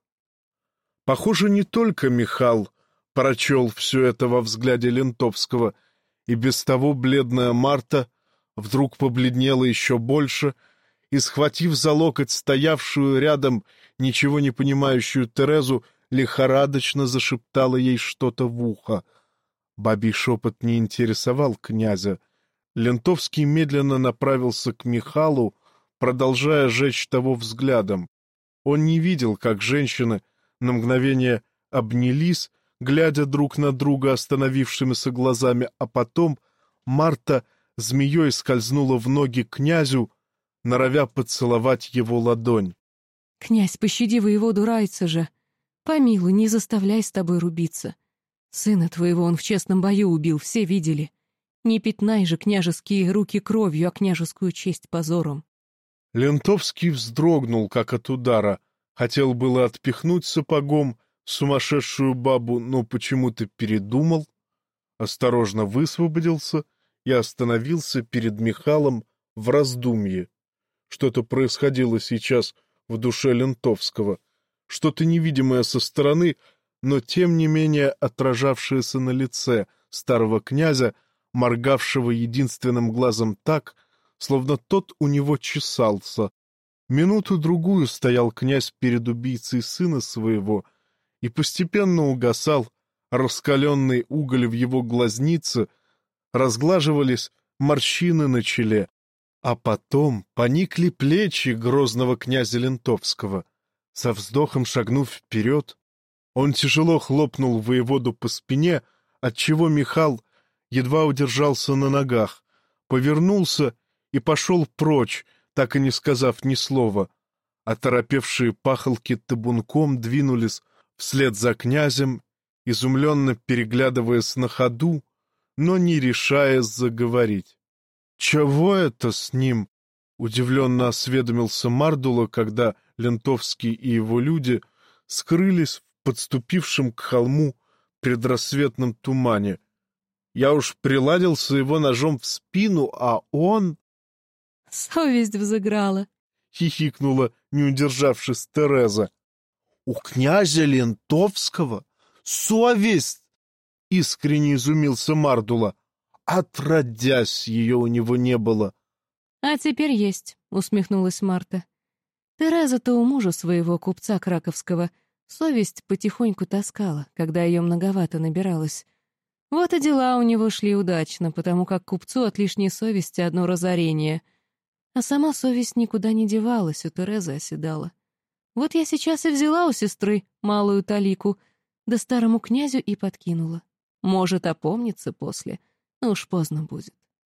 Похоже, не только Михал прочел все это во взгляде Лентовского, и без того бледная Марта вдруг побледнела еще больше и, схватив за локоть стоявшую рядом ничего не понимающую Терезу, лихорадочно зашептала ей что-то в ухо. Бабий шепот не интересовал князя. Лентовский медленно направился к Михалу, продолжая жечь того взглядом. Он не видел, как женщины на мгновение обнялись, глядя друг на друга остановившимися глазами, а потом Марта змеей скользнула в ноги князю, норовя поцеловать его ладонь. — Князь, пощади воеводу Райца же. Помилуй, не заставляй с тобой рубиться. Сына твоего он в честном бою убил, все видели. Не пятнай же княжеские руки кровью, а княжескую честь позором. Лентовский вздрогнул, как от удара. Хотел было отпихнуть сапогом сумасшедшую бабу, но почему-то передумал, осторожно высвободился и остановился перед Михалом в раздумье. Что-то происходило сейчас в душе Лентовского, что-то невидимое со стороны, но тем не менее отражавшееся на лице старого князя, моргавшего единственным глазом так, словно тот у него чесался. Минуту-другую стоял князь перед убийцей сына своего, и постепенно угасал раскаленный уголь в его глазнице, разглаживались морщины на челе, а потом поникли плечи грозного князя Лентовского. Со вздохом шагнув вперед, он тяжело хлопнул воеводу по спине, отчего Михал едва удержался на ногах, повернулся и пошел прочь, так и не сказав ни слова. Оторопевшие пахолки табунком двинулись вслед за князем, изумленно переглядываясь на ходу, но не решаясь заговорить. «Чего это с ним?» — удивленно осведомился Мардула, когда Лентовский и его люди скрылись в подступившем к холму предрассветном тумане. «Я уж приладился его ножом в спину, а он...» «Совесть взыграла», — хихикнула, не удержавшись, Тереза. «У князя Лентовского совесть!» — искренне изумился Мардула. Отродясь, ее у него не было. «А теперь есть», — усмехнулась Марта. «Тереза-то у мужа своего, купца краковского, совесть потихоньку таскала, когда ее многовато набиралось. Вот и дела у него шли удачно, потому как купцу от лишней совести одно разорение. А сама совесть никуда не девалась, у Терезы оседала. Вот я сейчас и взяла у сестры малую талику, да старому князю и подкинула. Может, опомнится после, но уж поздно будет».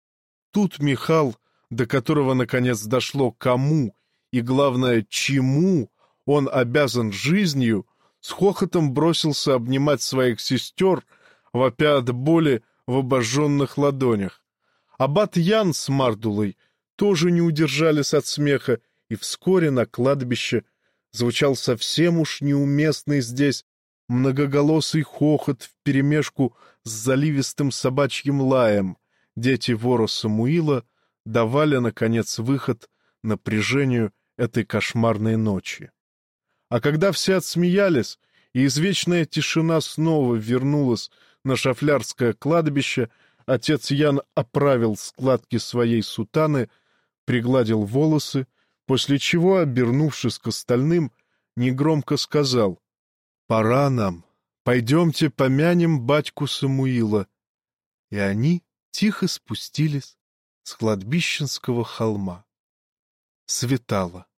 Тут Михал, до которого наконец дошло кому и, главное, чему он обязан жизнью, с хохотом бросился обнимать своих сестер, вопя от боли в обожженных ладонях. Аббат Ян с Мардулой тоже не удержались от смеха, и вскоре на кладбище звучал совсем уж неуместный здесь многоголосый хохот вперемешку с заливистым собачьим лаем. Дети вора Самуила давали, наконец, выход напряжению этой кошмарной ночи. А когда все отсмеялись, и извечная тишина снова вернулась на Шафлярское кладбище, отец Ян оправил складки своей сутаны, пригладил волосы, после чего, обернувшись к остальным, негромко сказал: «Пора нам, пойдемте помянем батьку Самуила». И они тихо спустились с кладбищенского холма. Светало.